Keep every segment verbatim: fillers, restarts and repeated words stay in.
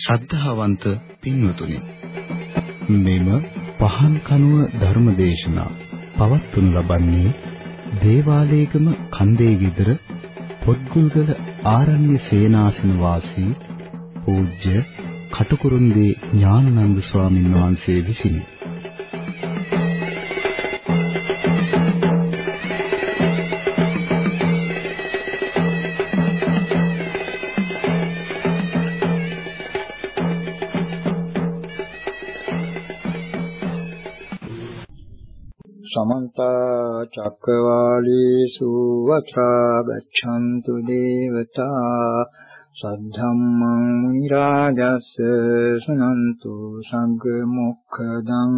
ශ්‍රද්ධාවන්ත පින්වතුනි, මෙම පහන් කනුව ධර්මදේශනා පවත්වනු ලබන්නේ දේවාලේගම කන්දේ විදර පොත්ගුල්ගල ආරණ්‍ය සේනාසන වාසී පූජ්‍ය කටුකුරුන්දී ඥානানন্দ ස්වාමීන් වහන්සේ විසිනි. समन्त चक्रवालेषु वत्रा गच्छन्तु देवता सद्धम्मं मुनिराजस्य शृण्वन्तु सग्मुखदं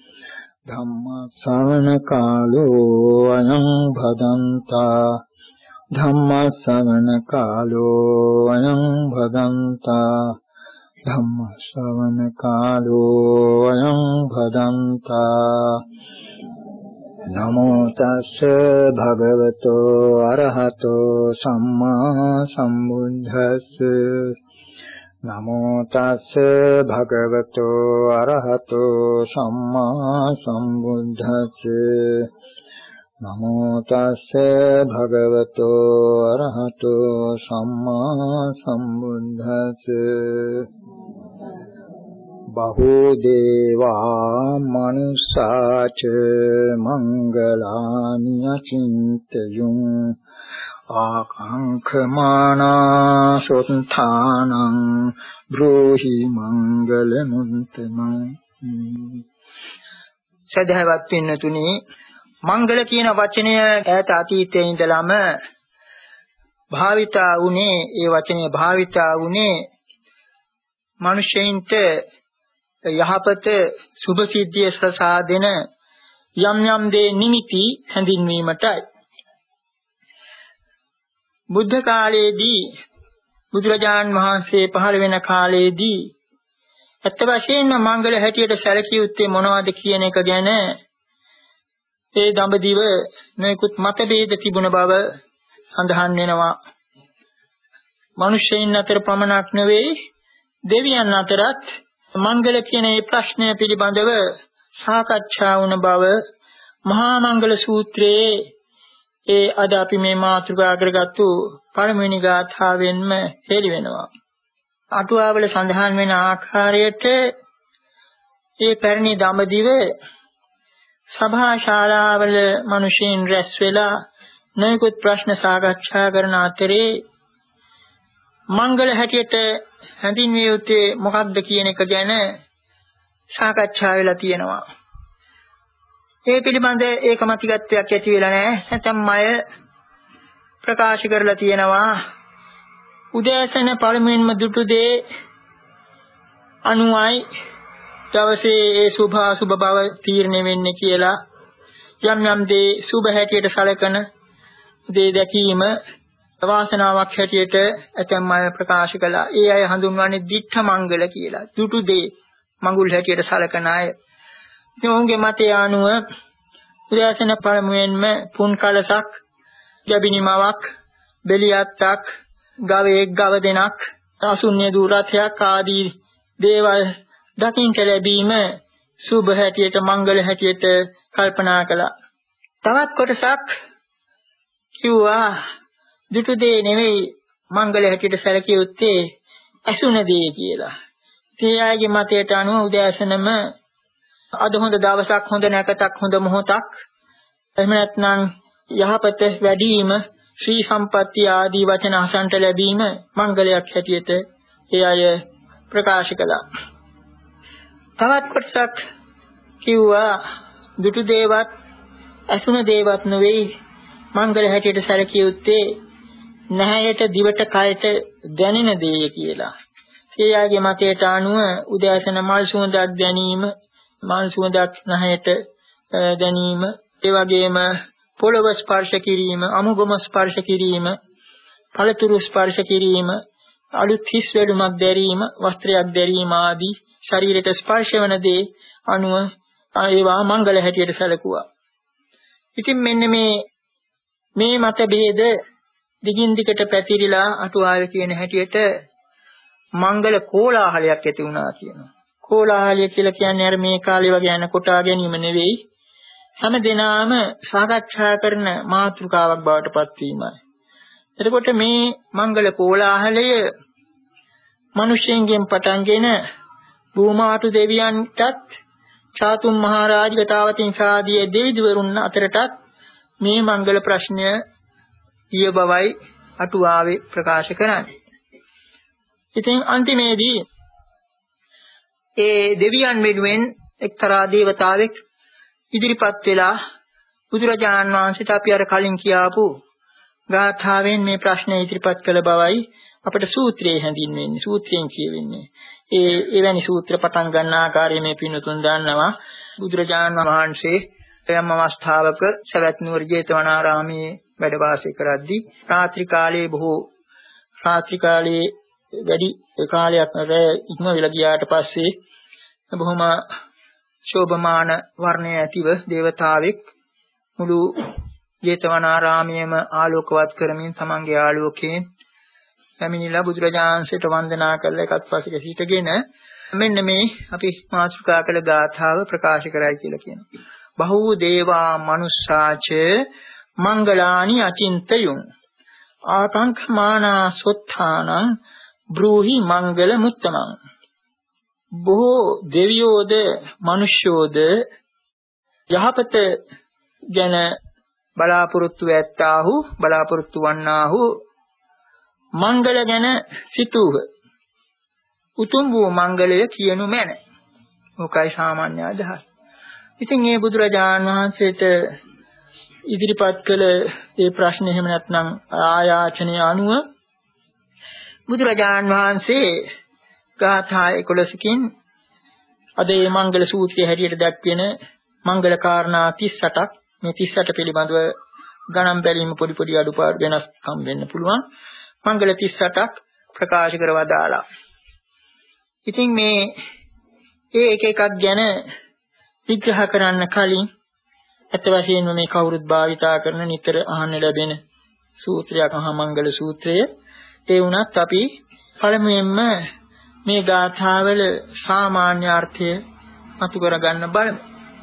धम्मश्रवणकालो अयं भदन्ता धम्मश्रवणकालो अयं भदन्ता धम्मश्रवणकालो अयं भदन्ता नमो तस्स भगवतो अरहतो सम्मा सम्बुद्धस्स नमो तस्स भगवतो अरहतो सम्मा सम्बुद्धस्स नमो तस्स भगवतो अरहतो सम्मा सम्बुद्धस्स बहुदेवा मनुष्याच मंगलानि अचिन्तयुं आकाङ्क्षमाणा सुत्थानं ब्रूहि मंगलमुत्तमं. සදහවත් පින්නතුනි, මංගල කියන වචනය ඈත අතීතයේ ඉඳලම භාවිතා වුණේ, ඒ වචනේ භාවිතා වුණේ මිනිසෙයින්ට යහපත සුභ සිද්ධිය සසා දෙන යම් යම් දේ නිමිති හැඳින්වීමටයි. බුද්ධ කාලයේදී බුදුරජාන් වහන්සේ පහළ වෙන කාලයේදී අත්ත වශයෙන්ම මංගල හැටියට සැලකිය යුත්තේ මොනවද කියන එක ගැන ඒ දඹදිව නොයෙකුත් මතභේද තිබුණ බව සඳහන් වෙනවා. මිනිසෙයින් අතර පමණක් නෙවෙයි, දෙවියන් අතරත් මංගල කියන මේ ප්‍රශ්නය පිළිබඳව සාකච්ඡා වුණ බව මහා මංගල සූත්‍රයේ ඒ අද අපි මේ මාතෘකා කරගත්තු පළමුවෙනි ගාථාවෙන්ම හෙළි වෙනවා. අටුවාවල සඳහන් වෙන ආකාරයට ඒ පැරණි දඹදිව සභා ශාලාවල මිනිසුන් රැස් වෙලා නොයෙකුත් ප්‍රශ්න සාකච්ඡා කරන අතරේ මංගල හැටියට හැඳින්විය යුත්තේ මොකක්ද කියන එක ගැන සාකච්ඡා වෙලා තියෙනවා. ඒ පිළිබඳ ඒකමතිකත්වයක් ඇති වෙලා නැහැ. නැත්නම් අය ප්‍රකාශ කරලා තියෙනවා උදෑසන පළමුවෙන්ම දුටු දේ අනුයි දවසේ ඒ සුභ අසුභ බව තීරණය වෙන්නේ කියලා. යම් යම් දේ සුභ හැටියට සැලකන දේ දැකීම වාසනාවක් හැටියට ඇතැම් අය ප්‍රකාශ කළා. ඒ අය හඳුන්වන්නේ දිඨ මංගල කියලා. දුටු දේ මඟුල් හැටියට සැලකන අය. ඉතින් ඔවුන්ගේ මතය අනුව උදෑසන පළමුවෙන්ම පුන් කලසක්, ගැබිනිමාවක්, බෙලියත්තක්, ගවයෙක්, ගව දෙනක්, අසුන්‍ය දුරථයක් ආදී දේවල් දකින්ට ලැබීම සුභ හැටියට, මංගල හැටියට කල්පනා කළා. තවත් කොටසක් කිව්වා දුටු දේ නෙවෙයි මංගල හැටියට සැලකිය යුත්තේ ඇසුන දේ කියලා. තේයාගේ මතයට අනුව උදෑසනම අද හොඳ දවසක්, හොඳ නැකතක්, හොඳ මොහොතක්, එහෙම නැත්නම් යහපත වැඩිම, ශ්‍රී සම්පත්‍ය ආදී වචන අසන්ට ලැබීම මංගලයක් හැටියට ඒ අය ප්‍රකාශ කළා. තවත් කොටසක් කිව්වා දුටු දේවත් ඇසුන දේවත් නෙවෙයි මංගල හැටියට සැලකිය යුත්තේ නැහැයට, දිවට, කයට දැනෙන දේ කියලා. ඒ ආගේ මතයට අනුව උදෑසන මල් සුවඳක් දැනීම, මල් සුවඳක් නැහැයට දැනීම, ඒ වගේම පොළව ස්පර්ශ කිරීම, අමුගම ස්පර්ශ කිරීම, පළතුරු ස්පර්ශ කිරීම, අලුත් හිස් වැලුමක් දැරීම, වස්ත්‍රයක් දැරීම ආදී ශරීරයට ස්පර්ශ වන දේ අනුව ඒවා මංගල හැටියට සැලකුවා. ඉතින් මෙන්න මේ මේ මත ભેද දිගින් දිගට පැතිරිලා අටුවාවේ කියන හැටියට මංගල කෝලාහලයක් ඇති වුණා කියනවා. කෝලාහලය කියලා කියන්නේ අර මේ කාලේ වගේ යන කොටා ගැනීම නෙවෙයි. හැම දිනම සාකච්ඡා කරන මාතෘකාවක් බවට පත්වීමයි. එතකොට මේ මංගල කෝලාහලය මිනිසෙන්ගෙන් පටන්ගෙන භූමාතු දෙවියන්ටත් චාතුම් මහරජ ගතාවතින් සාදී දෙවිවරුන් අතරටත් මේ මංගල ප්‍රශ්නය ඊය බවයි අටුවාවේ ප්‍රකාශ කරන්නේ. ඉතින් අන්තිමේදී ඒ දෙවියන් වෙනුවෙන් එක්තරා දේවතාවෙක් ඉදිරිපත් වෙලා බුදුරජාන් වහන්සේට අපි අර කලින් කියාපු ගාථාවෙන් මේ ප්‍රශ්නේ ඉදිරිපත් කළ බවයි අපිට සූත්‍රයේ හැඳින්වෙන්නේ. සූත්‍රයෙන් කියවෙන්නේ. ඒ එවැනි සූත්‍ර පටන් ගන්න ආකාරය මේ පින්තුන් දන්නවා. බුදුරජාන් වහන්සේ එයම් අවස්ථාවක සවැත් නුවර ජේතවනාරාමයේ වැඩ වාසය කරද්දී රාත්‍රී කාලයේ බොහෝ රාත්‍රී කාලයේ වැඩි කාලයක් ඉක්ම වෙලා ගියාට පස්සේ බොහොම ශෝභමාන වර්ණය ඇතිව දේවතාවෙක් මුළු ජේතවනාරාමයේම ආලෝකවත් කරමින් තමන්ගේ ආලෝකයෙන් පැමිණිලා බුදුරජාණන්සේට වන්දනා කරලා එකත් පස්සක සිටගෙන මෙන්න මේ අපි මාතෘකා කළ ගාථාව ප්‍රකාශ කරයි කියලා කියනවා. බහූ දේවා මනුස්සාච මංගලානි අචින්තයුං ආකාංක්ෂමානා සොත්ථානං බ්‍රූහි මංගල මුත්තමං. බොහෝ දෙවියෝද මිනිස්යෝද යහපත ගැන බලාපොරොත්තු ඇත්තාහු බලාපොරොත්තු වන්නාහු මංගල ගැන සිතූහ. උතුම් වූ මංගලය කියනු මැන. මොකයි සාමාන්‍ය අදහස්. ඉතින් මේ බුදුරජාණන් වහන්සේට ඉදිරිපත් කළ මේ ප්‍රශ්නේ එහෙම නැත්නම් ආයාචනය අනුව බුදුරජාණන් වහන්සේ ගාථා එකොළහකින් අද මේ මංගල සූත්‍රයේ හැටියට දක්වන මංගල කාරණා තිස් අටක් මේ තිස් අට පිළිබඳව ගණන් බැලීම පොඩි පොඩි අඩුපාඩු වෙනස්කම් වෙන්න පුළුවන්. මංගල තිස් අටක් ප්‍රකාශ කරවදාලා. ඉතින් මේ ඒ එක එකක් ගැන විග්‍රහ කරන්න කලින් අත වශයෙන්ම මේ කවුරුත් භාවිතා කරන නිතර අහන්න ලැබෙන සූත්‍රයක් මහා මංගල සූත්‍රය. ඒ වුණත් අපි පළමුවෙන්ම මේ ගාථාවල සාමාන්‍ය අර්ථය මතු කරගන්න බලමු.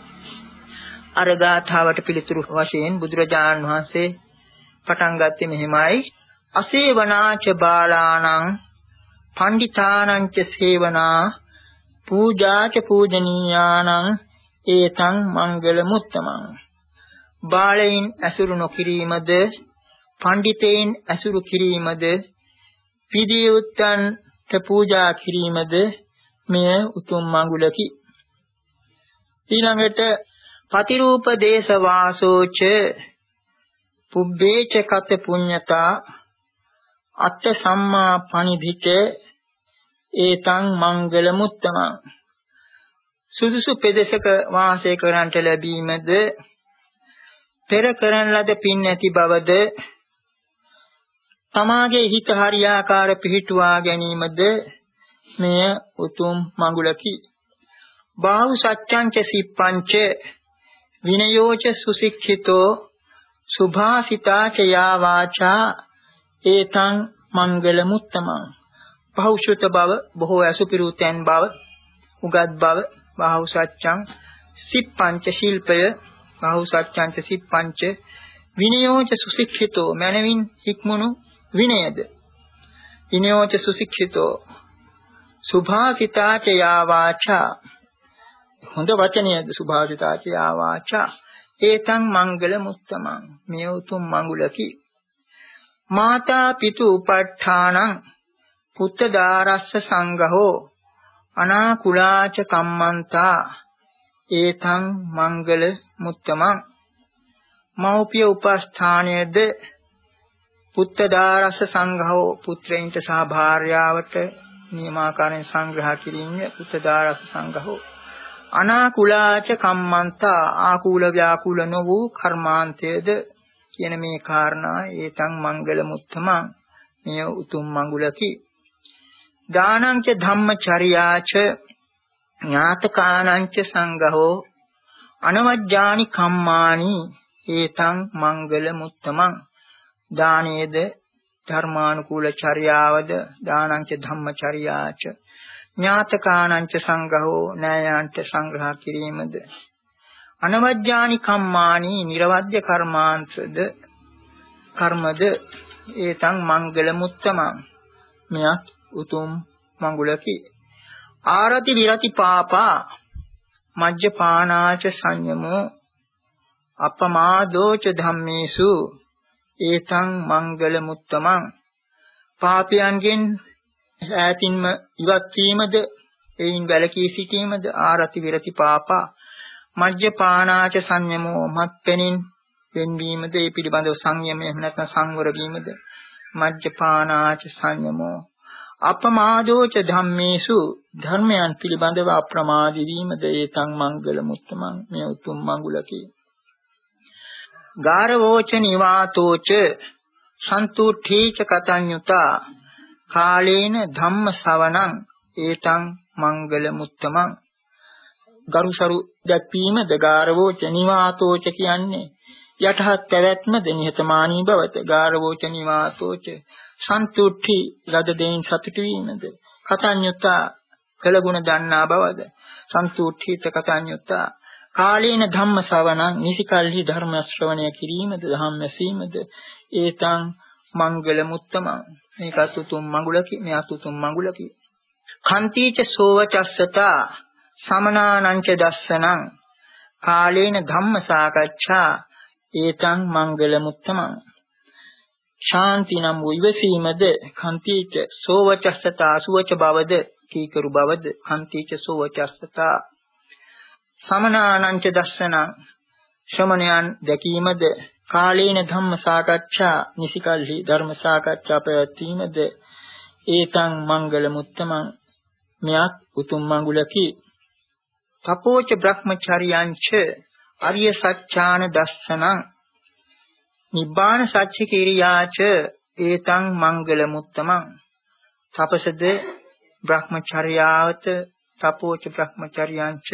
අර ගාථාවට පිළිතුරු වශයෙන් බුදුරජාණන් වහන්සේ පටන් ගත්තේ මෙහිමයි. අසේවනාච බාලාණං පණ්ඩිතානං ච සේවනා පූජාච පූජනීයානං ඒතං මංගල මුත්තමං. බාලයින් ඇසුරු නොකිරීමද පණ්ඩිතයින් ඇසුරු කිරීමද විදියුත්තන්ට පූජා කිරීමද මෙය උතුම් මඟුලකි. ඊළඟට පතිරූප දේශ වාසෝච පුබ්බේච කත පුඤ්ඤතා අත්ථ සම්මා පනිධිච ඒතං මංගල මුත්තමං. සුදුසු පෙදෙසක වාසය කරන්නට ලැබීමද පෙර කරන ලද පින් ඇති බවද තමාගේ හිත හරියාකාර පිහිටුවා ගැනීමද මෙය උතුම් මඟුලකි. බාහු සත්‍යංච සිප්පංච විනයෝච සුසික්ඛිතෝ සුභාසිතාච යා වාචා ඒතං මංගල මුත්තමං. බහුශෘත බව බොහෝ ඇසුපිරුතෙන් බව උගත් බව බාහු සත්‍යං සිප්පංච ශිල්පය බාහු සත්‍යංච සිප්පංච විනයෝච සුසික්ඛිතෝ මනවින් හික්මුණු විනයද විනයෝච සුසික්ඛිතෝ සුභාසිතාච යා වාචා හොඳ වචනයද සුභාසිතාච යා වාචා ඒතං මංගල මුත්තමං මේ උතුම් මඟුලකි. මාතා පිතු උපට්ඨානං පුත්ත දාරස්ස සංඝෝ අනාකුලාච කම්මන්තා ඒතං මංගල මුත්තමං. මෞපිය උපස්ථානයේද පුත්ත දාරස්ස සංඝෝ පුත්‍රයන්ට සහ භාර්යාවට නියමාකාරයෙන් සංග්‍රහ කිරීම පුත්ත දාරස්ස සංඝෝ අනාකුලාච කම්මන්තා ආකූල ව්‍යාකූල නො වූ කර්මාන්තයේද කියන මේ කාරණා ඒතං මංගල මුත්තමං මෙය උතුම් මඟුලකි. දානංච ධම්මචර්යාච ඥාතකානංච සංඝෝ අනවජ්ජානි කම්මානි ඒතං මංගල මුත්තමං. දානයේද ධර්මානුකූල චර්යාවද දානංච ධම්මචර්යාච ඥාතකානංච සංඝෝ න්‍යායන්ට සංග්‍රහ කිරීමද අනවජ්ජානි කම්මානි නිර්වද්‍ය කර්මාන්තද කර්මද ඒතං මංගල මුත්තමං මෙයත් උතුම් මඟුලකි ආරති විරති පාපා මජ්ජපානාච සංයමෝ අපමාදෝච ධම්මේසු ඒතං මංගල මුත්තමං පාපයන්ගෙන් ඈතින්ම ඉවත් වීමද එයින් වැළකී සිටීමද ආරති විරති පාපා මජ්ජපානාච සංයමෝ මත්පැනින් වෙන්වීමද ඒ පිළිබඳව සංයමය එහෙම නැත්නම් සංවර වීමද මජ්ජපානාච සංයමෝ අපමාදෝච ධම්මේසු ධර්මයන් පිළිබඳව අප්‍රමාදී වීමද ඒතං මංගල මුත්තමං මේ උතුම් මඟුලකි ගාරවෝච නිවාතෝච සන්තුට්ඨීච කතඤ්ඤුතා කාලේන ධම්ම ශවණං ඒතං මංගල මුත්තමං ගරුසරු දැක්වීමද ගාරවෝච නිවාතෝච කියන්නේ යටහත් පැවැත්මද නිහතමානී බවද ගාරවෝච නිවාතෝච සන්තුට්ඨි ලද දෙයින් සතුටු වීමද කතඤ්ඤුතා කළගුණ දන්නා බවද සන්තුට්ඨීත කතඤ්ඤුතා කාලේන ධම්ම ශ්‍රවණං නිසිකල්හි ධර්ම ශ්‍රවණය කිරීමද ධම්ම ඇසීමද ඒතං මංගල මුත්තමං මේකත් උතුම් මඟුලකි මෙයත් උතුම් මඟුලකි කන්තිච සෝවචස්සතා සමනානංච දස්සනං කාලේන ධම්ම සාකච්ඡා ඒතං මංගල මුත්තමං ශාන්ති නම් විවසීමද කන්තිච සෝවචස්සතා සුවච බවද කීකරු බවද කන්තිච සෝවචස්සතා සමනානංච දස්සනං ශ්‍රමණයන් දැකීමද කාලේන ධම්ම සාකච්ඡා නිසිකල්හි ධර්ම සාකච්ඡා පැවැත්වීමද ඒතං මංගල මුත්තමං මෙයත් උතුම් මඟුලකි තපෝච බ්‍රහ්මචර්යංච අරිය සත්‍යාන දස්සනං නිබ්බාන සත්‍ය කිරියාච ඒතං මංගල මුත්තමං තපසද බ්‍රහ්මචර්යාවත තපෝච බ්‍රහ්මචර්යංච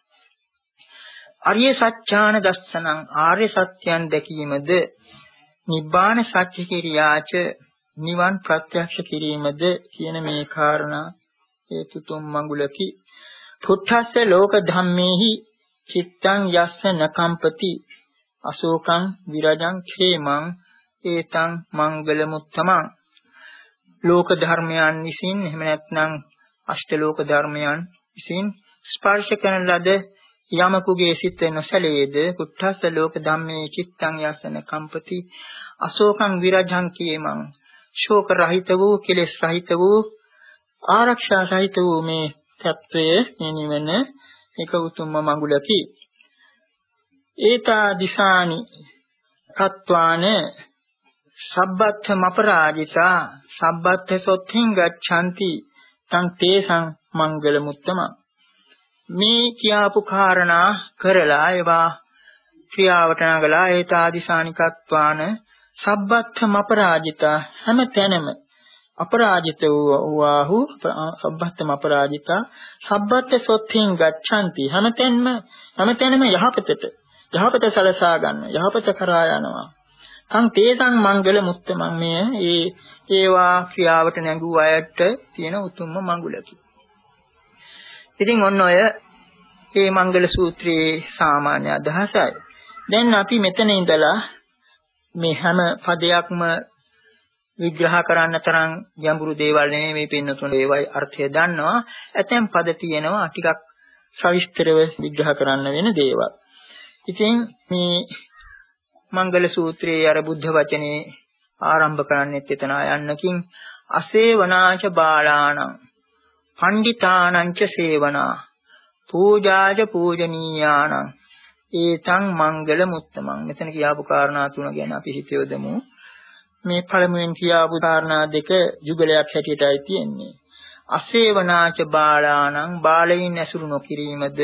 අරිය සත්‍යාන දස්සනං ආර්ය සත්‍යයන් දැකීමද නිබ්බාන සත්‍ය කිරියාච නිවන් ප්‍රත්‍යක්ෂ කිරීමද කියන මේ කාරණා හේතුතුම් මඟුලකි පුත්තස්ස ලෝක ධම්මේහි චිත්තං යස්ස නකම්පති අශෝකං විරජං ඛේමං ඒතං මංගල මුත්තමං ලෝක ධර්මයන් විසින් එහෙම නැත්නම් අෂ්ට ලෝක ධර්මයන් විසින් ස්පර්ශ කරන ලද යමකුගේ සිත නොසැලේද පුත්තස්ස ලෝක ධම්මේ චිත්තං යස්ස නකම්පති අශෝකං විරජං ඛේමං ශෝක රහිත වූ කෙලෙස් රහිත වූ ආරක්ෂා සහිත වූ මේ තත්වයේ මේ නිවන එක උතුම්ම මඟුලකි ඒතා දිසානි කත්වාන සබ්බත්ථ මපරාජිතා සබ්බත්ථ සොත්ථින් ගච්ඡanti තං තේසං මංගල මුත්තම මේ කියාපු කාරණා කරලා ඒවා ක්‍රියාවට නගලා ඒතා දිසානි කත්වාන සබ්බත්ථ මපරාජිතා හැම තැනම අපරාජිත වූ සබ්බත්තම අපරාජිතා සබ්බත්ත සොත්ථින් ගච්ඡanti හැමතැනම හැමතැනම යහපතට යහපත සලසා ගන්න යහපත කරා යනවා තං තේසං මංගල මුත්තමං මේ ඒ ඒවා ක්‍රියාවට නැඟූ අයට තියෙන උතුම්ම මඟුලකි ඉතින් ඔන්න ඔය මේ මංගල සූත්‍රයේ සාමාන්‍ය අදහසයි දැන් අපි මෙතන ඉඳලා මේ හැම පදයක්ම විග්‍රහ කරන්න තරම් ගැඹුරු දේවල් නෙමෙයි මේ පින්නතුන් ඒවයි අර්ථය දන්නවා ඇතැම් පද තියෙනවා ටිකක් සවිස්තරව විග්‍රහ කරන්න වෙන දේවල්. ඉතින් මේ මංගල සූත්‍රයේ අර බුද්ධ වචනේ ආරම්භ කරන්නෙත් එතන යන්නකින් අසේවනාච බාලාණං පණ්ඩිතානංච සේවනා පූජාජ පූජනීයාණං ඒතං මංගල මුත්තමං මෙතන කියාපු කාරණා තුන ගැන අපි හිතෙවදමු. මේ පළමුවෙන් කියාපු කාරණා දෙක යුගලයක් හැටියටයි තියෙන්නේ. අසේවනාච බාලාණං බාලයින් ඇසුරු නොකිරීමද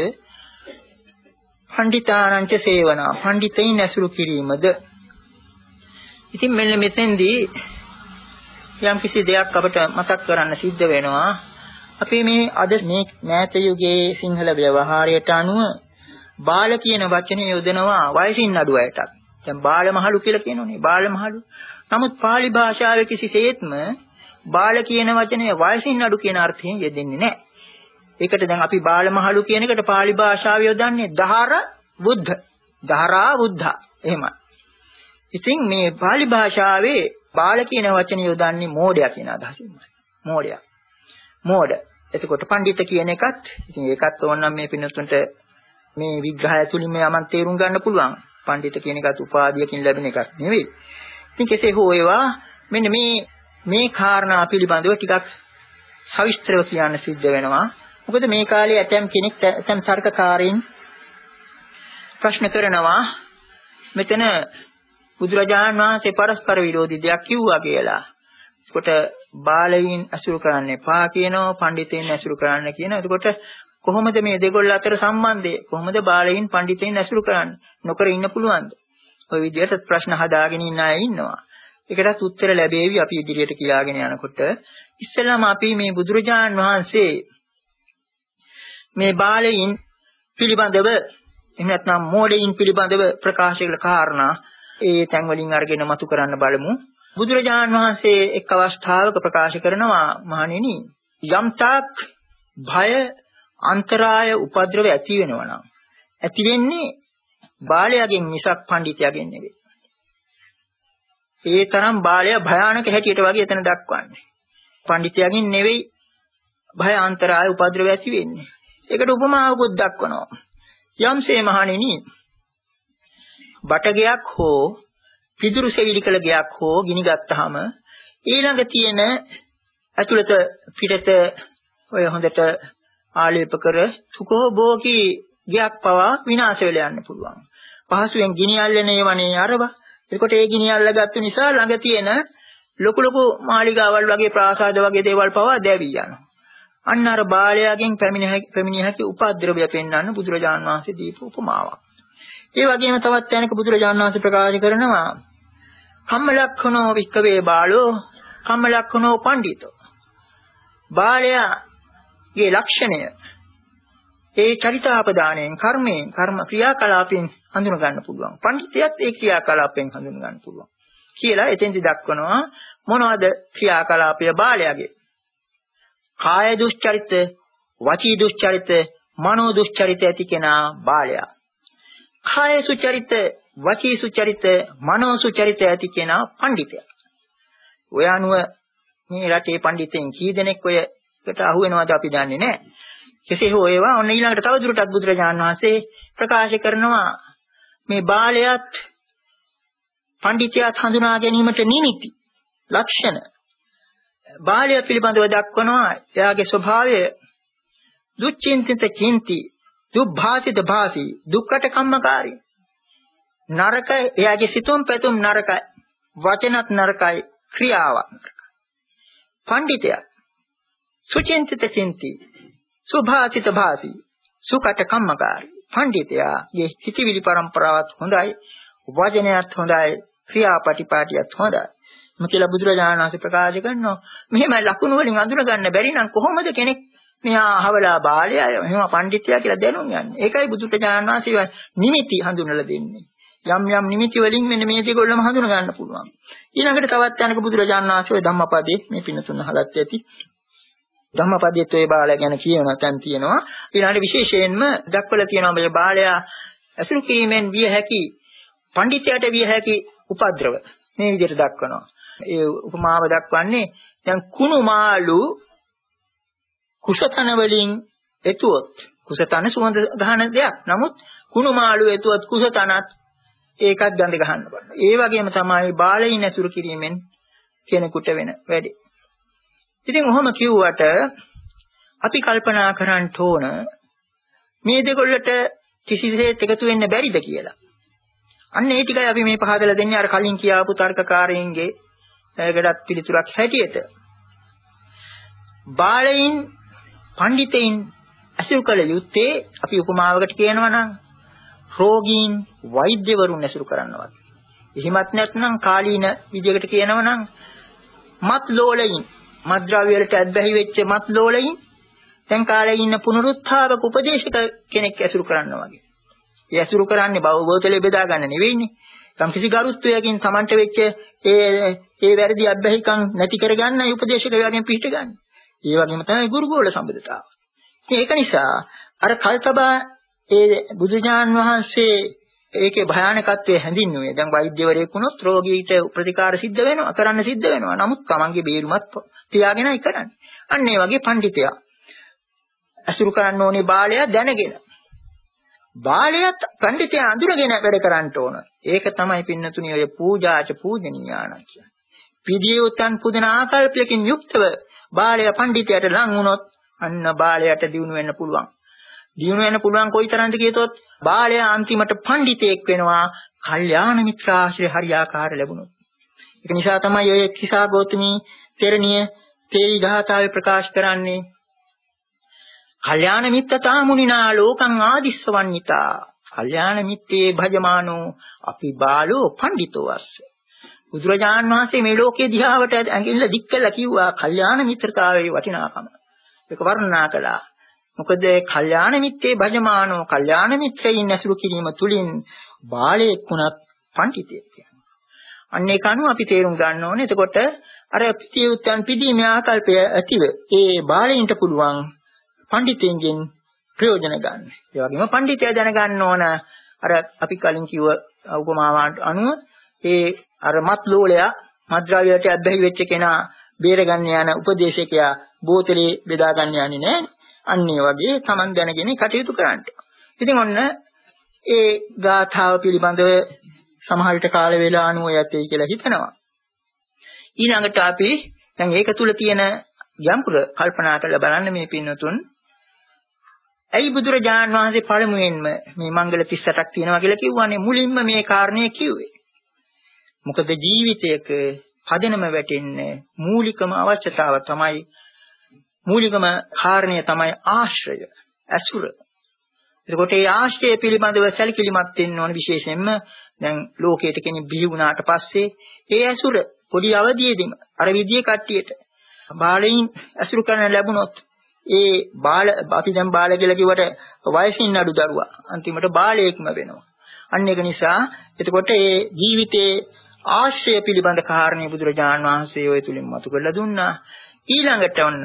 පණ්ඩිතානංච සේවනා පණ්ඩිතයින් ඇසුරු කිරීමද. ඉතින් මෙන්න මෙතෙන්දී යම් කිසි දෙයක් අපට මතක් කරන්න සිද්ධ වෙනවා. අපි මේ අද මේ මෑත යුගයේ සිංහල ව්‍යවහාරයට අනුව බාල කියන වචනේ යොදනවා වයසින් අඩු අයටත්. දැන් බාලමහලු කියලා කියනෝනේ. බාලමහලු නමුත් pāli භාෂාවේ කිසිසේත්ම බාල කියන වචනය වයසින් අඩු කියන අර්ථයෙන් යෙදෙන්නේ නැහැ. ඒකට දැන් අපි බාලමහලු කියන එකට pāli භාෂාව යොදන්නේ දහර බුද්ධ. දහරා බුද්ධා. එහෙමයි. ඉතින් මේ pāli භාෂාවේ බාල කියන වචනේ යොදන්නේ මෝඩයා කියන අදහසින්මයි. මෝඩයා. මෝඩ. එතකොට පඬිත කියන එකත් ඉතින් ඒකත් ඕනනම් මේ පින්නතුන්ට මේ විග්‍රහය තුලින් මේ යමන් තේරුම් ගන්න පුළුවන්. පඬිත කියන එකත් උපාධියකින් ලැබෙන එකක් නෙවෙයි. ඉතින් කෙසේ හෝ ඒවා මෙන්න මේ මේ කාරණා පිළිබඳව ටිකක් සවිස්තරව කියන්න සිද්ධ වෙනවා. මොකද මේ කාලේ ඇතම් කෙනෙක් ඇතම් තර්කකාරීන් ප්‍රශ්න කරනවා මෙතන බුදුරජාණන් වහන්සේ පරස්පර විරෝධී දෙයක් කිව්වා කියලා. එතකොට බාලයින් අසුරු කරන්න එපා කියනවා, පඬිතෙන් අසුරු කරන්න කියනවා. එතකොට කොහොමද මේ දෙගොල්ල අතර සම්බන්ධය? කොහොමද බාලයින් පඬිතෙන් අසුරු කරන්නේ? නොකර ඉන්න පුළුවන්ද? ඔය විදිහට ප්‍රශ්න හදාගෙන ඉන්න අය ඉන්නවා. ඒකටත් උත්තර ලැබෙවි අපි ඉදිරියට කියාගෙන යනකොට. ඉස්සෙල්ලාම අපි මේ බුදුරජාණන් වහන්සේ මේ බාලයින් පිළිබඳව එහෙම නැත්නම් මෝඩයින් පිළිබඳව ප්‍රකාශ කළ කාරණා ඒ තැන් වලින් අරගෙන මතු කරන්න බලමු. බුදුරජාණන් වහන්සේ එක් අවස්ථාවක ප්‍රකාශ කරනවා මහණෙනි යම්තාක් භය අන්තරාය උපද්‍රව ඇති වෙනවා නම් ඇති වෙන්නේ බාලයාගෙන් මිසක් පඬිතයාගෙන් නෙවෙයි. ඒ තරම් බාලයා භයානක හැටියට වගේ එතන දක්වන්නේ. පඬිතයාගෙන් නෙවෙයි භය අන්තරාය උපද්‍රව ඇති වෙන්නේ. ඒකට උපමාවකුත් දක්වනවා. යම්සේ මහණෙනි බටගයක් හෝ පිදුරු සෙවිලි කළ ගයක් හෝ ගිනි ගත්තාම ඊළඟ තියෙන ඇතුළත පිටත ඔය හොඳට ආලේප කර සුකෝ බෝකී ගයක් පවා විනාශ වෙලා යන්න පුළුවන්. පහසුවෙන් ගිනි අල්ලන්නේ වනේ අරව. එතකොට ඒ ගිනි අල්ලගත්තු නිසා ළඟ තියෙන ලොකු ලොකු මාලිගාවල් වගේ ප්‍රාසාද වගේ දේවල් පවා දැවි යනවා. අන්න අර බාලයාගෙන් පැමිණිය හැකි උපද්‍රවය පෙන්වන්න බුදුරජාණන් වහන්සේ දීපු උපමාවක්. ඒ වගේම තවත් තැනක බුදුරජාණන් වහන්සේ ප්‍රකාශ කරනවා කම්මලක්ඛනෝ වික්කවේ බාලෝ කම්මලක්ඛනෝ පඬිතෝ. බාලයාගේ ලක්ෂණය ඒ චරිතාපදානයෙන් කර්මයෙන් කර්ම ක්‍රියාකලාපයෙන් හඳුන ගන්න පුළුවන්. පඬිතයත් ඒ ක්‍රියාකලාපයෙන් හඳුන ගන්න පුළුවන් කියලා එතෙන්දි දක්වනවා. මොනවද ක්‍රියාකලාපය බාලයාගේ? කාය දුස්චරිත, වචී දුස්චරිත, මනෝ දුස්චරිත ඇති කෙනා බාලයා. කාය සුචරිත, වචී සුචරිත, මනෝ සුචරිත ඇති කෙනා පඬිතයා. ඔය අනුව මේ රටේ පඬිතෙන් කී දෙනෙක් ඔයකට අහු වෙනවද අපි දන්නේ නැහැ. කෙසේ හෝ ඒවා ඔන්න ඊළඟට තවදුරටත් බුදුරජාණන් වහන්සේ ප්‍රකාශ කරනවා මේ බාලයාත් පඬිතයාත් හඳුනා ගැනීමට නිමිති ලක්ෂණ බාලය පිළිබඳව දක්වනවා. එයාගේ ස්වභාවය දුච්චින්තිත චින්ති, දුභාසිත භාසි, දුක්කට කම්මකාරී. නරක එයාගේ සිතුම් පැතුම් නරකයි, වචනත් නරකයි, ක්‍රියාවක් නරකයි. පඬිතයා සුචින්තිත චින්ති, සුභාසිත භාසි, සුකට කම්මකාරී. පඬිතයාගේ හිතවිලි පරම්පරාවත් හොඳයි, වචනයත් හොඳයි, ක්‍රියාපටිපාටියත් හොඳයි. කියලා බුදුරජාණන් වහන්සේ ප්‍රකාශ කරනවා. මෙහෙම ලකුණු වලින් අඳුර ගන්න බැරි නම් කොහොමද කෙනෙක් මෙහා අහවලා බාලයා මෙහෙම පඬිතුයා කියලා දැනුම් යන්නේ? ඒකයි බුදුරජාණන් වහන්සේ නිමිති හඳුන්වලා දෙන්නේ. යම් යම් නිමිති වලින් මෙන්න මේ දෙකොල්ලම හඳුන ගන්න පුළුවන්. ඊළඟට තවත් යනක බුදුරජාණන් වහන්සේ ඔය ධම්මපදයේ මේ පින්නතුන් අහලත් ඇති. ධම්මපදයේ ඔය බාලයා ගැන කියන තැන් තියෙනවා. ඊළඟට විශේෂයෙන්ම දක්වලා තියෙනවා මේ බාලයා අසුරු කිරීමෙන් විය හැකි පඬිතයාට විය හැකි උපද්‍රව මේ විදිහට දක්වනවා. ඒ උපමාව දක්වන්නේ දැන් කුණු මාළු කුසතන වලින් එතුවොත් කුසතන සුවඳ ගහන දෙයක්. නමුත් කුණු මාළු එතුවොත් කුසතනත් ඒකත් ගඳ ගහන්න බෑ. ඒ වගේම තමයි බාලයින් ඇසුරු කිරීමෙන් කෙනෙකුට වෙන වැඩේ. ඉතින් ඔහොම කිව්වට අපි කල්පනා කරන්න ඕන මේ දෙකොල්ලට කිසිසේත් එකතු වෙන්න බැරිද කියලා. අන්න ඒ ටිකයි අපි මේ පහදලා දෙන්නේ අර කලින් කියාපු තර්කකාරයින්ගේ ඒකටත් පිළිතුරක් හැටියට. බාලයින් පඬිතයින් ඇසුරු කළ යුත්තේ අපි උපමාවකට කියනවා නම් රෝගීන් වෛද්‍යවරුන් ඇසුරු කරනවා. එහෙමත් නැත්නම් කාලීන විදියකට කියනවා නම් මත් ලෝලයින් මත්ද්‍රව්‍ය වලට ඇබ්බැහි වෙච්ච මත් ලෝලයින් දැන් කාලේ ඉන්න පුනරුත්ථාපක උපදේශක කෙනෙක් ඇසුරු කරනවා වගේ. ඒ ඇසුරු කරන්නේ බව බෝතලේ බෙදා ගන්න නෙවෙයිනේ. තම කිසි ගරුත්වයකින් Tamante වෙච්ච ඒ ඒ වැරදි අත්දැකීම් නැති කරගන්නයි උපදේශකයාගෙන් පිළිට ගන්න. ඒ වගේම තමයි ගුරුගෝල සම්බන්ධතාව. ඒක නිසා අර කල්තබා ඒ බුදුජාන් වහන්සේ ඒකේ භයානකත්වය හැඳින්නුවේ. දැන් වෛද්‍යවරයෙක් වුණොත් රෝගීට ප්‍රතිකාර සිද්ධ වෙනවා, කරන්න සිද්ධ වෙනවා. නමුත් තමන්ගේ බේරුමත් තියාගෙනයි කරන්නේ. අන්න ඒ වගේ පඬිතයා අසුරු කරන්න ඕනේ බාලයා දැනගෙන. බාලයාත් පඬිතයා අඳුරගෙන වැඩ කරන්න ඕන. ඒක තමයි පින්නතුණි ඔය පූජාච පූජනීයාණ කියන්නේ. පිළියුතන් පුදන ආකල්පයකින් යුක්තව බාලයා පඬිතයාට ලං වුණොත් අන්න බාලයාට දියුණු වෙන්න පුළුවන්. දියුණු වෙන්න පුළුවන් කොයිතරම්ද කියතොත් බාලයා අන්තිමට පඬිතෙක් වෙනවා කල්යාණ මිත්‍රාශ්‍රය හරියාකාර ලැබුණොත්. ඒක නිසා තමයි ඔය කිසා ගෞතමී තෙරණිය තේරි ගාථාවේ ප්‍රකාශ කරන්නේ කල්යාණ මිත්තතා මුනිනා ලෝකං ආදිස්සවන්නිතා කල්යාණ මිත්තේ භජමානෝ අපි බාලෝ පඬිතෝ වස්ස. බුදුරජාන් වහන්සේ මේ ලෝකයේ දිහාවට ඇඟිල්ල දික් කළා කිව්වා කල්යාණ මිත්‍රතාවයේ වටිනාකම. ඒක වර්ණනා කළා. මොකද කල්යාණ මිත්‍රේ භජමානෝ කල්යාණ මිත්‍රයින් ඇසුරු කිරීම තුලින් බාලයෙක් වුණත් පඬිතෙක් කියනවා. අන්න ඒක අනුව අපි තේරුම් ගන්න ඕනේ. එතකොට අර පිටියුත්තන් පිදීමේ ආකල්පය ඇතිව ඒ බාලයින්ට පුළුවන් පඬිතෙන්ගෙන් ප්‍රයෝජන ගන්න. ඒ වගේම පඬිතයා දැනගන්න ඕන අර අපි කලින් කිව්ව උපමාවට අනුව ඒ අර මත් ලෝලයා මත්ද්‍රව්‍යයට අබ්බැහි වෙච්ච කෙනා බේරගන්න යන උපදේශකයා බෝතලේ බෙදා ගන්න යන්නේ නැහැ. අන්න ඒ වගේ Taman දැනගෙන කටයුතු කරන්න. ඉතින් ඔන්න ඒ ගාථාව පිළිබඳව සමහර විට කාල වේලා අනුව යතේ කියලා හිතනවා. ඊළඟට අපි දැන් ඒක තුල තියෙන ගැඹුර කල්පනා කරලා බලන්න මේ පින්නතුන්. ඇයි බුදුරජාණන් වහන්සේ පළමුවෙන්ම මේ මංගල තිස් අටක් තියෙනවා කියලා කිව්වනේ මුලින්ම මේ කාරණේ කිව්වේ. මොකද ජීවිතයක පදනම වැටෙන්නේ මූලිකම අවශ්‍යතාව තමයි මූලිකම කාරණය තමයි ආශ්‍රය, අසුර. එතකොට මේ ආශ්‍රය පිළිබඳව සැලකිලිමත් වෙන්න ඕන විශේෂයෙන්ම දැන් ලෝකයට කෙනෙක් බිහි වුණාට පස්සේ ඒ අසුර පොඩි අවදියේදීම අර විදියේ කට්ටියට බාලයින් අසුරු කරන ලැබුණොත් ඒ බාල අපි දැන් බාල කියලා කිව්වට වයසින් අඩු දරුවා අන්තිමට බාලයෙක්ම වෙනවා. අන්න ඒක නිසා එතකොට ඒ ජීවිතයේ ආශ්‍රය පිළිබඳ කාරණේ බුදුරජාණන් වහන්සේ ඔය තුලින් මතු කරලා දුන්නා. ඊළඟට ඔන්න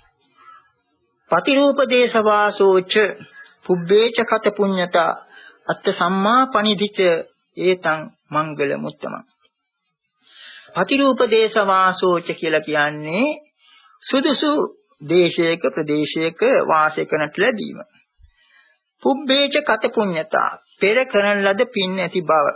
පතිරූපදේශ වාසෝච පුබ්බේච කත පුඤ්ඤතා අත්ථ සම්මා පනිදිච ඒතං මංගල මුත්තම. පතිරූපදේශ වාසෝච කියලා කියන්නේ සුදුසු දේශයක ප්‍රදේශයක වාසය කරන්නට ලැබීම. පුබ්බේච කත පුඤ්ඤතා පෙර කරන ලද පින් ඇති බව.